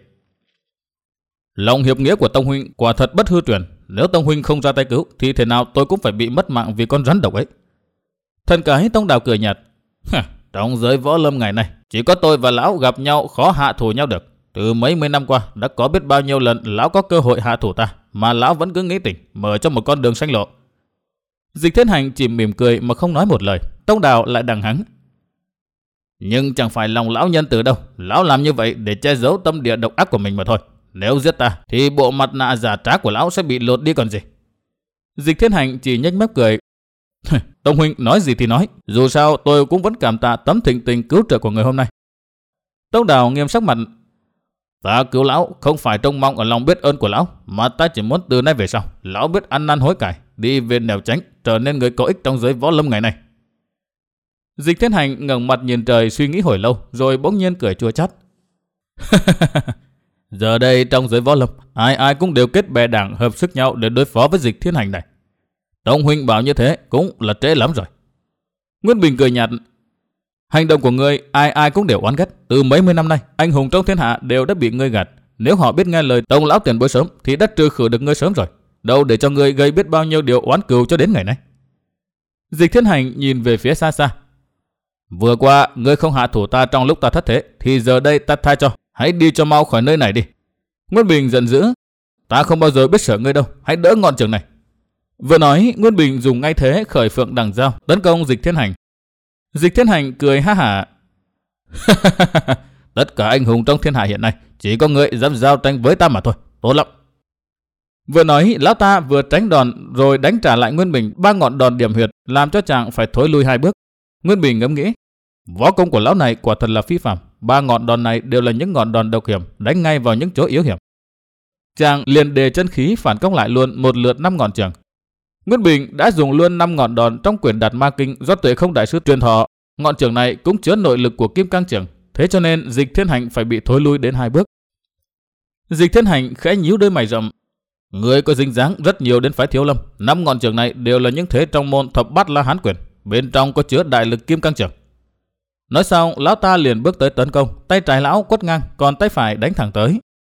lòng hiệp nghĩa của Tông huynh quả thật bất hư truyền. Nếu Tông huynh không ra tay cứu, thì thế nào tôi cũng phải bị mất mạng vì con rắn độc ấy. Thần cái Tông Đào cười nhạt: trong giới võ lâm ngày nay, chỉ có tôi và lão gặp nhau khó hạ thủ nhau được. Từ mấy mươi năm qua, đã có biết bao nhiêu lần lão có cơ hội hạ thủ ta, mà lão vẫn cứ nghĩ tỉnh, mở cho một con đường sanh lộ. Dịch Thiên Hành chỉ mỉm cười mà không nói một lời. Tông Đào lại đằng hắng: nhưng chẳng phải lòng lão nhân từ đâu. Lão làm như vậy để che giấu tâm địa độc ác của mình mà thôi. Nếu giết ta, thì bộ mặt nạ giả trá của lão sẽ bị lột đi còn gì. Dịch Thiên Hành chỉ nhếch mép cười: Tông huynh nói gì thì nói, dù sao tôi cũng vẫn cảm tạ tấm thịnh tình cứu trợ của người hôm nay. Tông Đào nghiêm sắc mặt: ta cứu lão không phải trông mong ở lòng biết ơn của lão, mà ta chỉ muốn từ nay về sau lão biết ăn năn hối cải, đi về nẻo tránh, trở nên người có ích trong giới võ lâm ngày nay. Dịch Thiên Hành ngẩng mặt nhìn trời suy nghĩ hồi lâu, rồi bỗng nhiên cười chua chát: giờ đây trong giới võ lâm, ai ai cũng đều kết bè đảng hợp sức nhau để đối phó với Dịch Thiên Hành này. Tông huynh bảo như thế cũng là trễ lắm rồi. Nguyên Bình cười nhạt: hành động của ngươi ai ai cũng đều oán ghét. Từ mấy mươi năm nay, anh hùng trong thiên hạ đều đã bị ngươi gạt. Nếu họ biết nghe lời Tông lão tiền bối sớm, thì đã trừ khử được ngươi sớm rồi. Đâu để cho ngươi gây biết bao nhiêu điều oán cừu cho đến ngày nay. Dịch Thiên Hành nhìn về phía xa xa: vừa qua ngươi không hạ thủ ta trong lúc ta thất thế, thì giờ đây ta tha cho. Hãy đi cho mau khỏi nơi này đi. Nguyên Bình giận dữ: ta không bao giờ biết sợ ngươi đâu, hãy đỡ ngọn trường này. Vừa nói, Nguyên Bình dùng ngay thế khởi phượng đằng dao tấn công Dịch Thiên Hành. Dịch Thiên Hành cười ha hả: tất cả anh hùng trong thiên hạ hiện nay, chỉ có ngươi dám giao tranh với ta mà thôi. Tốt lắm. Vừa nói, lão ta vừa tránh đòn rồi đánh trả lại Nguyên Bình ba ngọn đòn điểm huyệt, làm cho chàng phải thối lui hai bước. Nguyên Bình ngẫm nghĩ: võ công của lão này quả thật là phi phàm. Ba ngọn đòn này đều là những ngọn đòn độc hiểm, đánh ngay vào những chỗ yếu hiểm. Chàng liền đề chân khí phản công lại luôn một lượt năm ngọn trường. Nguyên Bình đã dùng luôn năm ngọn đòn trong quyển Đạt Ma Kinh do Tuệ Không đại sư truyền thọ. Ngọn trường này cũng chứa nội lực của Kim Cang trường, thế cho nên Dịch Thiên Hành phải bị thối lui đến hai bước. Dịch Thiên Hành khẽ nhíu đôi mày rậm: người có dính dáng rất nhiều đến phái Thiếu Lâm. Năm ngọn trường này đều là những thế trong môn Thập Bát La Hán quyền, bên trong có chứa đại lực Kim Cang trường. Nói xong, lão ta liền bước tới tấn công. Tay trái lão quất ngang, còn tay phải đánh thẳng tới.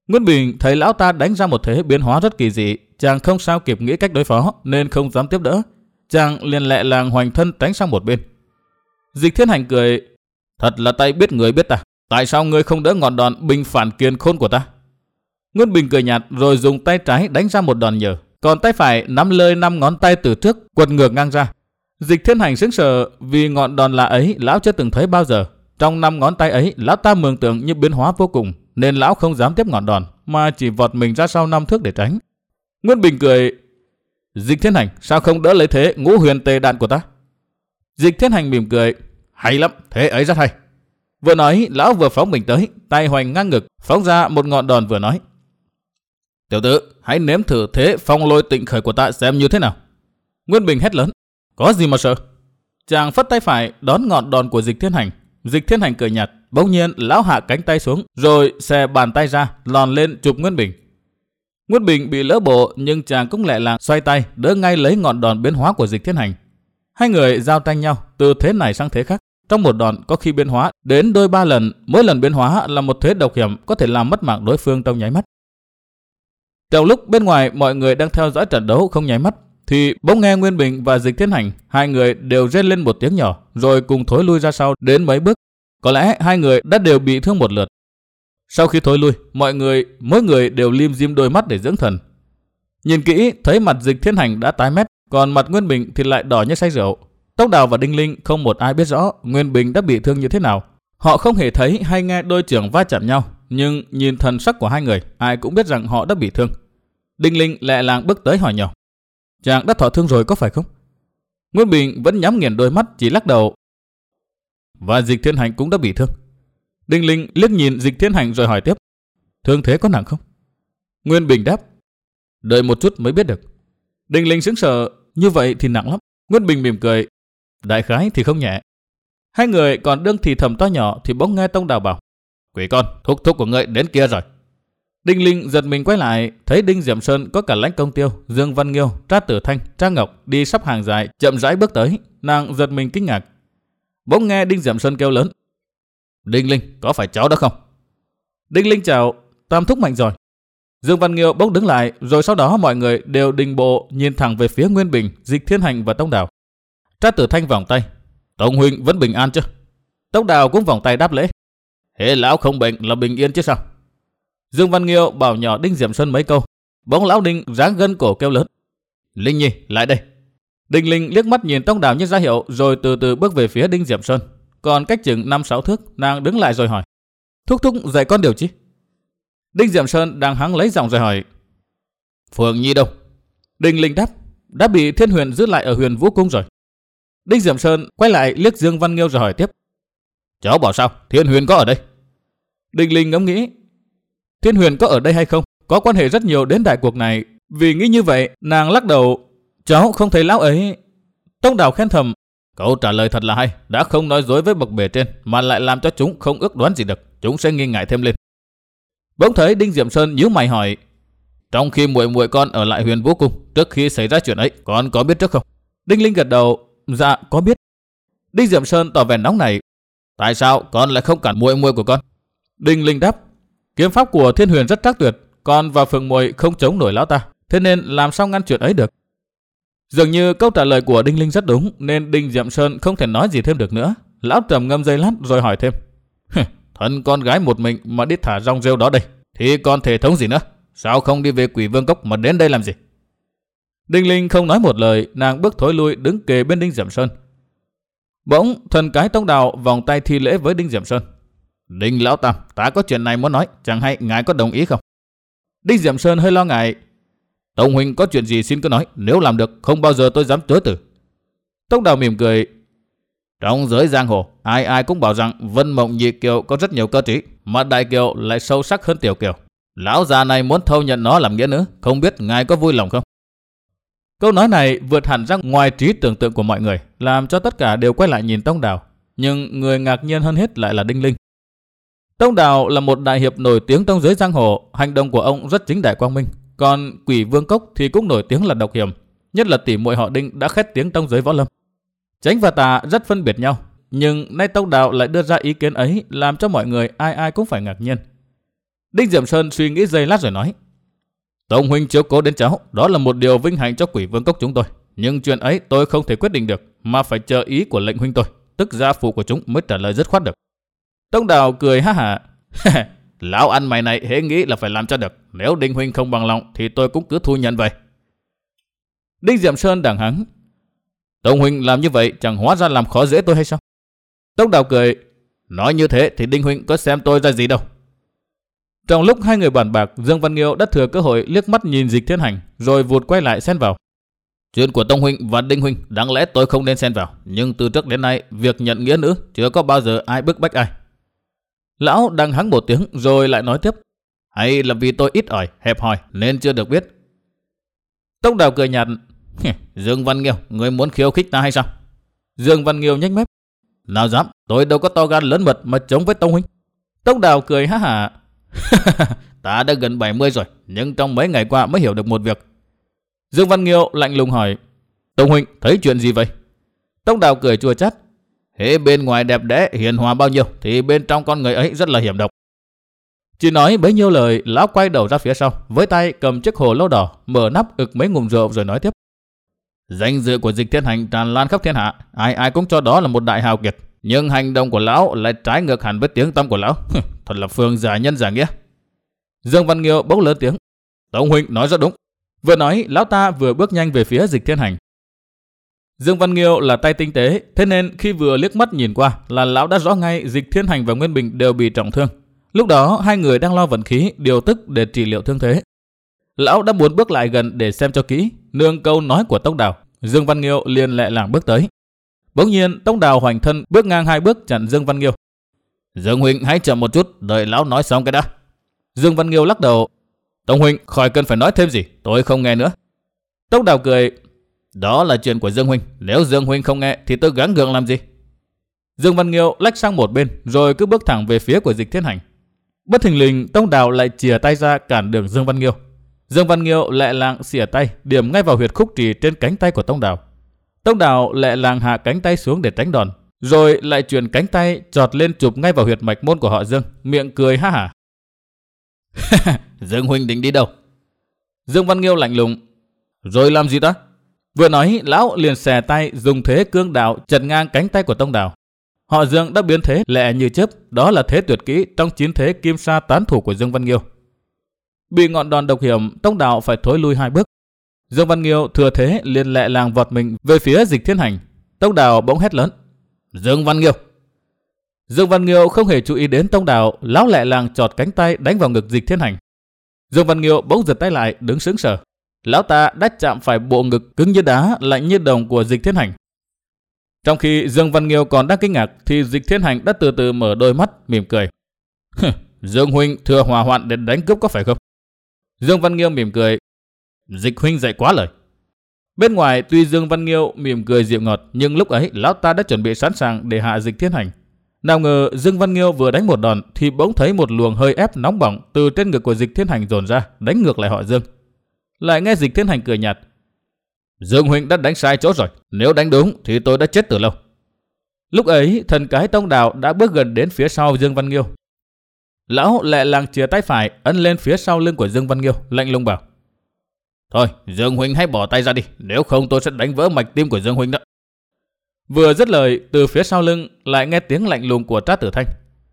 Nguyên Bình thấy lão ta đánh ra một thế biến hóa rất kỳ dị, chàng không sao kịp nghĩ cách đối phó nên không dám tiếp đỡ. Chàng liền lẹ làng hoành thân tránh sang một bên. Dịch Thiên Hành cười, thật là tay biết người biết ta, tại sao ngươi không đỡ ngọn đòn bình phản kiền khôn của ta? Nguyên Bình cười nhạt rồi dùng tay trái đánh ra một đòn nhờ, còn tay phải nắm lơi năm ngón tay từ trước quật ngược ngang ra. Dịch Thiên Hành sững sờ vì ngọn đòn lạ ấy lão chưa từng thấy bao giờ. Trong năm ngón tay ấy lão ta mường tượng như biến hóa vô cùng, nên lão không dám tiếp ngọn đòn mà chỉ vọt mình ra sau năm thước để tránh. Nguyên Bình cười, Dịch Thiên Hành sao không đỡ lấy thế ngũ huyền tề đạn của ta? Dịch Thiên Hành mỉm cười, hay lắm, thế ấy rất hay. Vừa nói lão vừa phóng mình tới, tay hoành ngang ngực phóng ra một ngọn đòn vừa nói, tiểu tử hãy nếm thử thế phong lôi tịnh khởi của ta xem như thế nào. Nguyên Bình hét lớn, có gì mà sợ? Chàng phất tay phải đón ngọn đòn của Dịch Thiên Hành. Dịch Thiên Hành cười nhạt, bỗng nhiên lão hạ cánh tay xuống rồi xè bàn tay ra lòn lên chụp Nguyên Bình. Nguyên Bình bị lỡ bộ nhưng chàng cũng lẹ làng xoay tay đỡ ngay lấy ngọn đòn biến hóa của Dịch Thiên Hành. Hai người giao tranh nhau từ thế này sang thế khác. Trong một đòn có khi biến hóa đến đôi ba lần, mỗi lần biến hóa là một thế độc hiểm có thể làm mất mạng đối phương trong nháy mắt. Trong lúc bên ngoài mọi người đang theo dõi trận đấu không nháy mắt, thì bỗng nghe Nguyên Bình và Dịch Thiên Hành hai người đều rên lên một tiếng nhỏ rồi cùng thối lui ra sau đến mấy bước. Có lẽ hai người đã đều bị thương một lượt. Sau khi thối lui, mọi người mỗi người đều lim dim đôi mắt để dưỡng thần. Nhìn kỹ thấy mặt Dịch Thiên Hành đã tái mét, còn mặt Nguyên Bình thì lại đỏ như say rượu. Tốc Đào và Đinh Linh không một ai biết rõ Nguyên Bình đã bị thương như thế nào. Họ không hề thấy hay nghe đôi chưởng va chạm nhau, nhưng nhìn thần sắc của hai người, ai cũng biết rằng họ đã bị thương. Đinh Linh lẹ làng bước tới hỏi nhỏ, chàng đã thọ thương rồi có phải không? Nguyên Bình vẫn nhắm nghiền đôi mắt chỉ lắc đầu, và Dịch Thiên Hành cũng đã bị thương. Đinh Linh liếc nhìn Dịch Thiên Hành rồi hỏi tiếp, thương thế có nặng không? Nguyên Bình đáp, đợi một chút mới biết được. Đinh Linh sững sờ, như vậy thì nặng lắm. Nguyên Bình mỉm cười, đại khái thì không nhẹ. Hai người còn đương thì thầm to nhỏ thì bỗng nghe Tông Đào bảo, quỷ con, thúc thúc của ngươi đến kia rồi. Đinh Linh giật mình quay lại, thấy Đinh Diệm Sơn có cả Lãnh Công Tiêu, Dương Văn Nghiêu, Trác Tử Thanh, Trang Ngọc đi sắp hàng dài chậm rãi bước tới. Nàng giật mình kinh ngạc. Bỗng nghe Đinh Diệm Sơn kêu lớn, Đinh Linh, có phải cháu đó không? Đinh Linh chào, Tam thúc mạnh rồi. Dương Văn Nghiêu bỗng đứng lại, rồi sau đó mọi người đều đình bộ nhìn thẳng về phía Nguyên Bình, Dịch Thiên Hành và Tông Đào. Trác Tử Thanh vòng tay, Tông huynh vẫn bình an chứ? Tông Đào cũng vòng tay đáp lễ, hễ lão không bệnh là bình yên chứ sao? Dương Văn Nghiêu bảo nhỏ Đinh Diệm Sơn mấy câu, bỗng lão Đinh ráng gân cổ kêu lớn, Linh Nhi lại đây. Đinh Linh liếc mắt nhìn Tông Đào như ra hiệu, rồi từ từ bước về phía Đinh Diệm Sơn. Còn cách chừng năm sáu thước, nàng đứng lại rồi hỏi, thúc thúc dạy con điều chi? Đinh Diệm Sơn đang hắng lấy giọng rồi hỏi, Phượng Nhi đâu? Đinh Linh đáp, đã bị Thiên Huyền giữ lại ở Huyền Vũ Cung rồi. Đinh Diệm Sơn quay lại liếc Dương Văn Nghiêu rồi hỏi tiếp, cháu bảo sao Thiên Huyền có ở đây? Đinh Linh ngẫm nghĩ, Thiên Huyền có ở đây hay không có quan hệ rất nhiều đến đại cuộc này. Vì nghĩ như vậy, nàng lắc đầu, cháu không thấy lão ấy. Tông Đào khen thầm, câu trả lời thật là hay, đã không nói dối với bậc bề trên mà lại làm cho chúng không ước đoán gì được, chúng sẽ nghi ngại thêm lên. Bỗng thấy Đinh Diệm Sơn nhíu mày hỏi, trong khi muội muội con ở lại Huyền Vũ Cung, trước khi xảy ra chuyện ấy, con có biết trước không? Đinh Linh gật đầu, dạ có biết. Đinh Diệm Sơn tỏ vẻ nóng nảy, tại sao con lại không cản muội muội của con? Đinh Linh đáp, kiếm pháp của Thiên Huyền rất trắc tuyệt, con và Phượng muội không chống nổi lão ta, thế nên làm sao ngăn chuyện ấy được? Dường như câu trả lời của Đinh Linh rất đúng, nên Đinh Diệm Sơn không thể nói gì thêm được nữa. Lão trầm ngâm giây lát rồi hỏi thêm, thân con gái một mình mà đi thả rong rêu đó đây, thì còn thể thống gì nữa? Sao không đi về Quỷ Vương Cốc mà đến đây làm gì? Đinh Linh không nói một lời, nàng bước thối lui đứng kề bên Đinh Diệm Sơn. Bỗng thần cái Tông Đào vòng tay thi lễ với Đinh Diệm Sơn, Đinh lão tam, ta có chuyện này muốn nói, chẳng hay ngài có đồng ý không? Đinh Diệm Sơn hơi lo ngại, Tông huynh có chuyện gì xin cứ nói, nếu làm được không bao giờ tôi dám chối từ. Tông Đào mỉm cười, trong giới giang hồ, ai ai cũng bảo rằng Vân Mộng Nhị Kiều có rất nhiều cơ trí, mà Đại Kiều lại sâu sắc hơn Tiểu Kiều. Lão già này muốn thâu nhận nó làm nghĩa nữ, không biết ngài có vui lòng không? Câu nói này vượt hẳn ra ngoài trí tưởng tượng của mọi người, làm cho tất cả đều quay lại nhìn Tông Đào. Nhưng người ngạc nhiên hơn hết lại là Đinh Linh. Tông Đào là một đại hiệp nổi tiếng trong giới giang hồ, hành động của ông rất chính đại quang minh. Còn Quỷ Vương Cốc thì cũng nổi tiếng là độc hiểm, nhất là tỷ muội họ Đinh đã khét tiếng trong giới võ lâm. Chánh và tà rất phân biệt nhau, nhưng nay Tông Đào lại đưa ra ý kiến ấy, làm cho mọi người ai ai cũng phải ngạc nhiên. Đinh Diệm Sơn suy nghĩ giây lát rồi nói: Tông huynh chiếu cố đến cháu, đó là một điều vinh hạnh cho Quỷ Vương Cốc chúng tôi. Nhưng chuyện ấy tôi không thể quyết định được, mà phải chờ ý của lệnh huynh tôi, tức gia phụ của chúng mới trả lời dứt khoát được. Tông Đào cười ha hả: Lão ăn mày này hễ nghĩ là phải làm cho được. Nếu Đinh huynh không bằng lòng thì tôi cũng cứ thu nhận vậy. Đinh Diệm Sơn đằng hắng: Tông huynh làm như vậy chẳng hóa ra làm khó dễ tôi hay sao? Tông Đào cười: Nói như thế thì Đinh huynh có xem tôi ra gì đâu. Trong lúc hai người bàn bạc, Dương Văn Nghiêu đã thừa cơ hội liếc mắt nhìn Dịch Thiên Hành, rồi vụt quay lại xen vào: Chuyện của Tông huynh và Đinh huynh đáng lẽ tôi không nên xen vào, nhưng từ trước đến nay việc nhận nghĩa nữ chưa có bao giờ ai bức bách ai. Lão đằng hắng một tiếng rồi lại nói tiếp: Hay là vì tôi ít ỏi, hẹp hòi nên chưa được biết. Tông Đào cười nhạt: Dương Văn Nghiêu, người muốn khiêu khích ta hay sao? Dương Văn Nghiêu nhếch mép: Nào dám, tôi đâu có to gan lớn mật mà chống với Tông huynh. Tông Đào cười ha hả: Ta đã gần bảy mươi rồi, nhưng trong mấy ngày qua mới hiểu được một việc. Dương Văn Nghiêu lạnh lùng hỏi: Tông huynh thấy chuyện gì vậy? Tông Đào cười chua chát: Hễ bên ngoài đẹp đẽ hiền hòa bao nhiêu thì bên trong con người ấy rất là hiểm độc. Chỉ nói bấy nhiêu lời, lão quay đầu ra phía sau, với tay cầm chiếc hồ lô đỏ, mở nắp ực mấy ngụm rượu rồi nói tiếp: Danh dự của Dịch Thiên Hành tràn lan khắp thiên hạ, ai ai cũng cho đó là một đại hào kiệt, nhưng hành động của lão lại trái ngược hẳn với tiếng tăm của lão. Thật là phương giả nhân giả nghĩa. Dương Văn Nghiêu bỗng lớn tiếng: Tông huynh nói rất đúng. Vừa nói, lão ta vừa bước nhanh về phía Dịch Thiên Hành. Dương Văn Nghiêu là tay tinh tế, thế nên khi vừa liếc mắt nhìn qua là lão đã rõ ngay Dịch Thiên Hành và Nguyên Bình đều bị trọng thương. Lúc đó hai người đang lo vận khí điều tức để trị liệu thương thế. Lão đã muốn bước lại gần để xem cho kỹ, nương câu nói của Tông Đào, Dương Văn Nghiêu liền lẹ làng bước tới. Bỗng nhiên Tông Đào hoành thân bước ngang hai bước chặn Dương Văn Nghiêu. Dương huynh hãy chậm một chút, đợi lão nói xong cái đã. Dương Văn Nghiêu lắc đầu: Tông huynh khỏi cần phải nói thêm gì, tôi không nghe nữa. Tông Đào cười: Đó là chuyện của Dương huynh, nếu Dương huynh không nghe thì tôi gắng gượng làm gì? Dương Văn Nghiêu lách sang một bên rồi cứ bước thẳng về phía của Dịch Thiên Hành. Bất thình lình Tông Đào lại chìa tay ra cản đường Dương Văn Nghiêu. Dương Văn Nghiêu lẹ làng xỉa tay điểm ngay vào huyệt khúc trì trên cánh tay của Tông Đào. Tông Đào lẹ làng hạ cánh tay xuống để tránh đòn, rồi lại chuyển cánh tay chọt lên chụp ngay vào huyệt mạch môn của họ Dương, miệng cười ha hả. Dương huynh định đi đâu? Dương Văn Nghiêu lạnh lùng: Rồi làm gì ta? Vừa nói, lão liền xè tay dùng thế cương đạo chặt ngang cánh tay của Tông Đào. Họ Dương đã biến thế lẹ như chớp, đó là thế tuyệt kỹ trong chiến thế kim sa tán thủ của Dương Văn Nghiêu. Bị ngọn đòn độc hiểm, Tông Đào phải thối lui hai bước. Dương Văn Nghiêu thừa thế liền lẹ làng vọt mình về phía Dịch Thiên Hành. Tông Đào bỗng hét lớn: Dương Văn Nghiêu! Dương Văn Nghiêu không hề chú ý đến Tông Đào, lão lẹ làng chọt cánh tay đánh vào ngực Dịch Thiên Hành. Dương Văn Nghiêu bỗng giật tay lại, đứng sững sờ. Lão ta đã chạm phải bộ ngực cứng như đá, lạnh như đồng của Dịch Thiên Hành. Trong khi Dương Văn Nghiêu còn đang kinh ngạc thì Dịch Thiên Hành đã từ từ mở đôi mắt, mỉm cười: Dương huynh thừa hỏa hoạn để đánh cướp có phải không? Dương Văn Nghiêu mỉm cười: Dịch huynh dạy quá lời. Bên ngoài tuy Dương Văn Nghiêu mỉm cười dịu ngọt, nhưng lúc ấy lão ta đã chuẩn bị sẵn sàng để hạ Dịch Thiên Hành. Nào ngờ Dương Văn Nghiêu vừa đánh một đòn thì bỗng thấy một luồng hơi ép nóng bỏng từ trên ngực của Dịch Thiên Hành dồn ra, đánh ngược lại họ Dương. Lại nghe Dịch Thiên Hành cười nhạt: Dương huynh đã đánh sai chỗ rồi, nếu đánh đúng thì tôi đã chết từ lâu. Lúc ấy thần cái Tông Đào đã bước gần đến phía sau Dương Văn Nghiêu. Lão lẹ làng chìa tay phải ấn lên phía sau lưng của Dương Văn Nghiêu, lạnh lùng bảo: Thôi Dương huynh hãy bỏ tay ra đi, nếu không tôi sẽ đánh vỡ mạch tim của Dương huynh đó. Vừa dứt lời, từ phía sau lưng lại nghe tiếng lạnh lùng của Trác Tử Thanh: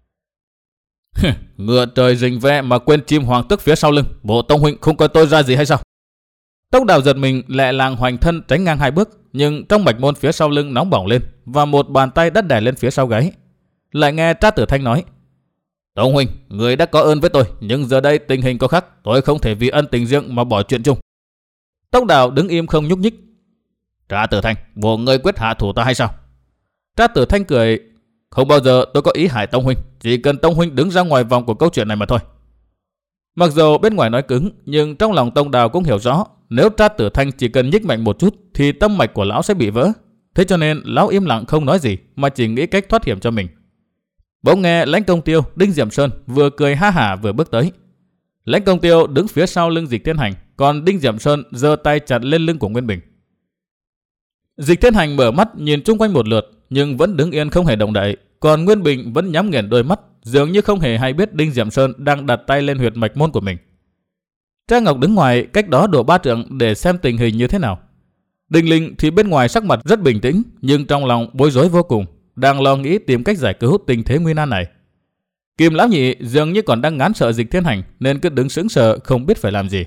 Ngựa trời rình ve mà quên chim hoàng tước phía sau lưng, bộ Tông huynh không coi tôi ra gì hay sao? Tông Đào giật mình lẹ làng hoành thân tránh ngang hai bước, nhưng trong mạch môn phía sau lưng nóng bỏng lên và một bàn tay đã đè lên phía sau gáy. Lại nghe Trác Tử Thanh nói: Tông huynh, người đã có ơn với tôi, nhưng giờ đây tình hình có khác, tôi không thể vì ân tình riêng mà bỏ chuyện chung. Tông Đào đứng im không nhúc nhích. Trác Tử Thanh, bộ người quyết hạ thủ ta hay sao? Trác Tử Thanh cười: Không bao giờ tôi có ý hại Tông huynh, chỉ cần Tông huynh đứng ra ngoài vòng của câu chuyện này mà thôi. Mặc dù bên ngoài nói cứng, nhưng trong lòng Tông Đào cũng hiểu rõ, nếu Trác Tử Thanh chỉ cần nhích mạnh một chút thì tâm mạch của lão sẽ bị vỡ. Thế cho nên lão im lặng không nói gì, mà chỉ nghĩ cách thoát hiểm cho mình. Bỗng nghe Lãnh Công Tiêu, Đinh Diệm Sơn vừa cười ha hả vừa bước tới. Lãnh Công Tiêu đứng phía sau lưng Dịch Thiên Hành, còn Đinh Diệm Sơn giơ tay chặt lên lưng của Nguyên Bình. Dịch Thiên Hành mở mắt nhìn chung quanh một lượt, nhưng vẫn đứng yên không hề động đậy, còn Nguyên Bình vẫn nhắm nghiền đôi mắt, dường như không hề hay biết Đinh Diệm Sơn đang đặt tay lên huyệt mạch môn của mình. Trang Ngọc đứng ngoài cách đó độ ba trượng để xem tình hình như thế nào. Đinh Linh thì bên ngoài sắc mặt rất bình tĩnh, nhưng trong lòng bối rối vô cùng, đang lo nghĩ tìm cách giải cứu tình thế nguy nan này. Kim Lão Nhị dường như còn đang ngán sợ Dịch Thiên Hành nên cứ đứng sững sờ không biết phải làm gì.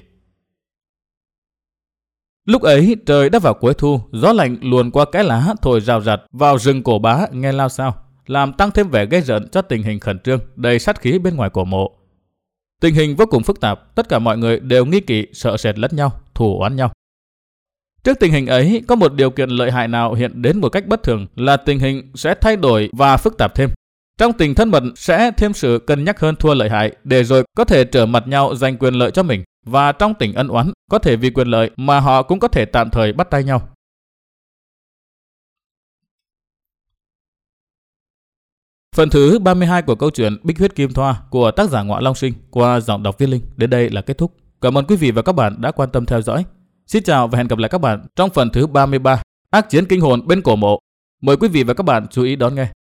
Lúc ấy trời đã vào cuối thu, gió lạnh luồn qua cái lá thổi rào rạt vào rừng cổ bá nghe lao sao, làm tăng thêm vẻ ghê rợn cho tình hình khẩn trương đầy sát khí bên ngoài cổ mộ. Tình hình vô cùng phức tạp, tất cả mọi người đều nghi kỵ, sợ sệt lẫn nhau, thù oán nhau. Trước tình hình ấy, có một điều kiện lợi hại nào hiện đến một cách bất thường là tình hình sẽ thay đổi và phức tạp thêm. Trong tình thân mật sẽ thêm sự cân nhắc hơn thua lợi hại để rồi có thể trở mặt nhau giành quyền lợi cho mình, và trong tình ân oán có thể vì quyền lợi mà họ cũng có thể tạm thời bắt tay nhau. Phần thứ ba mươi hai của câu chuyện Bích Huyết Kim Thoa của tác giả Ngọa Long Sinh qua giọng đọc Viết Linh đến đây là kết thúc. Cảm ơn quý vị và các bạn đã quan tâm theo dõi. Xin chào và hẹn gặp lại các bạn trong phần thứ ba mươi ba, Ác chiến kinh hồn bên cổ mộ. Mời quý vị và các bạn chú ý đón nghe.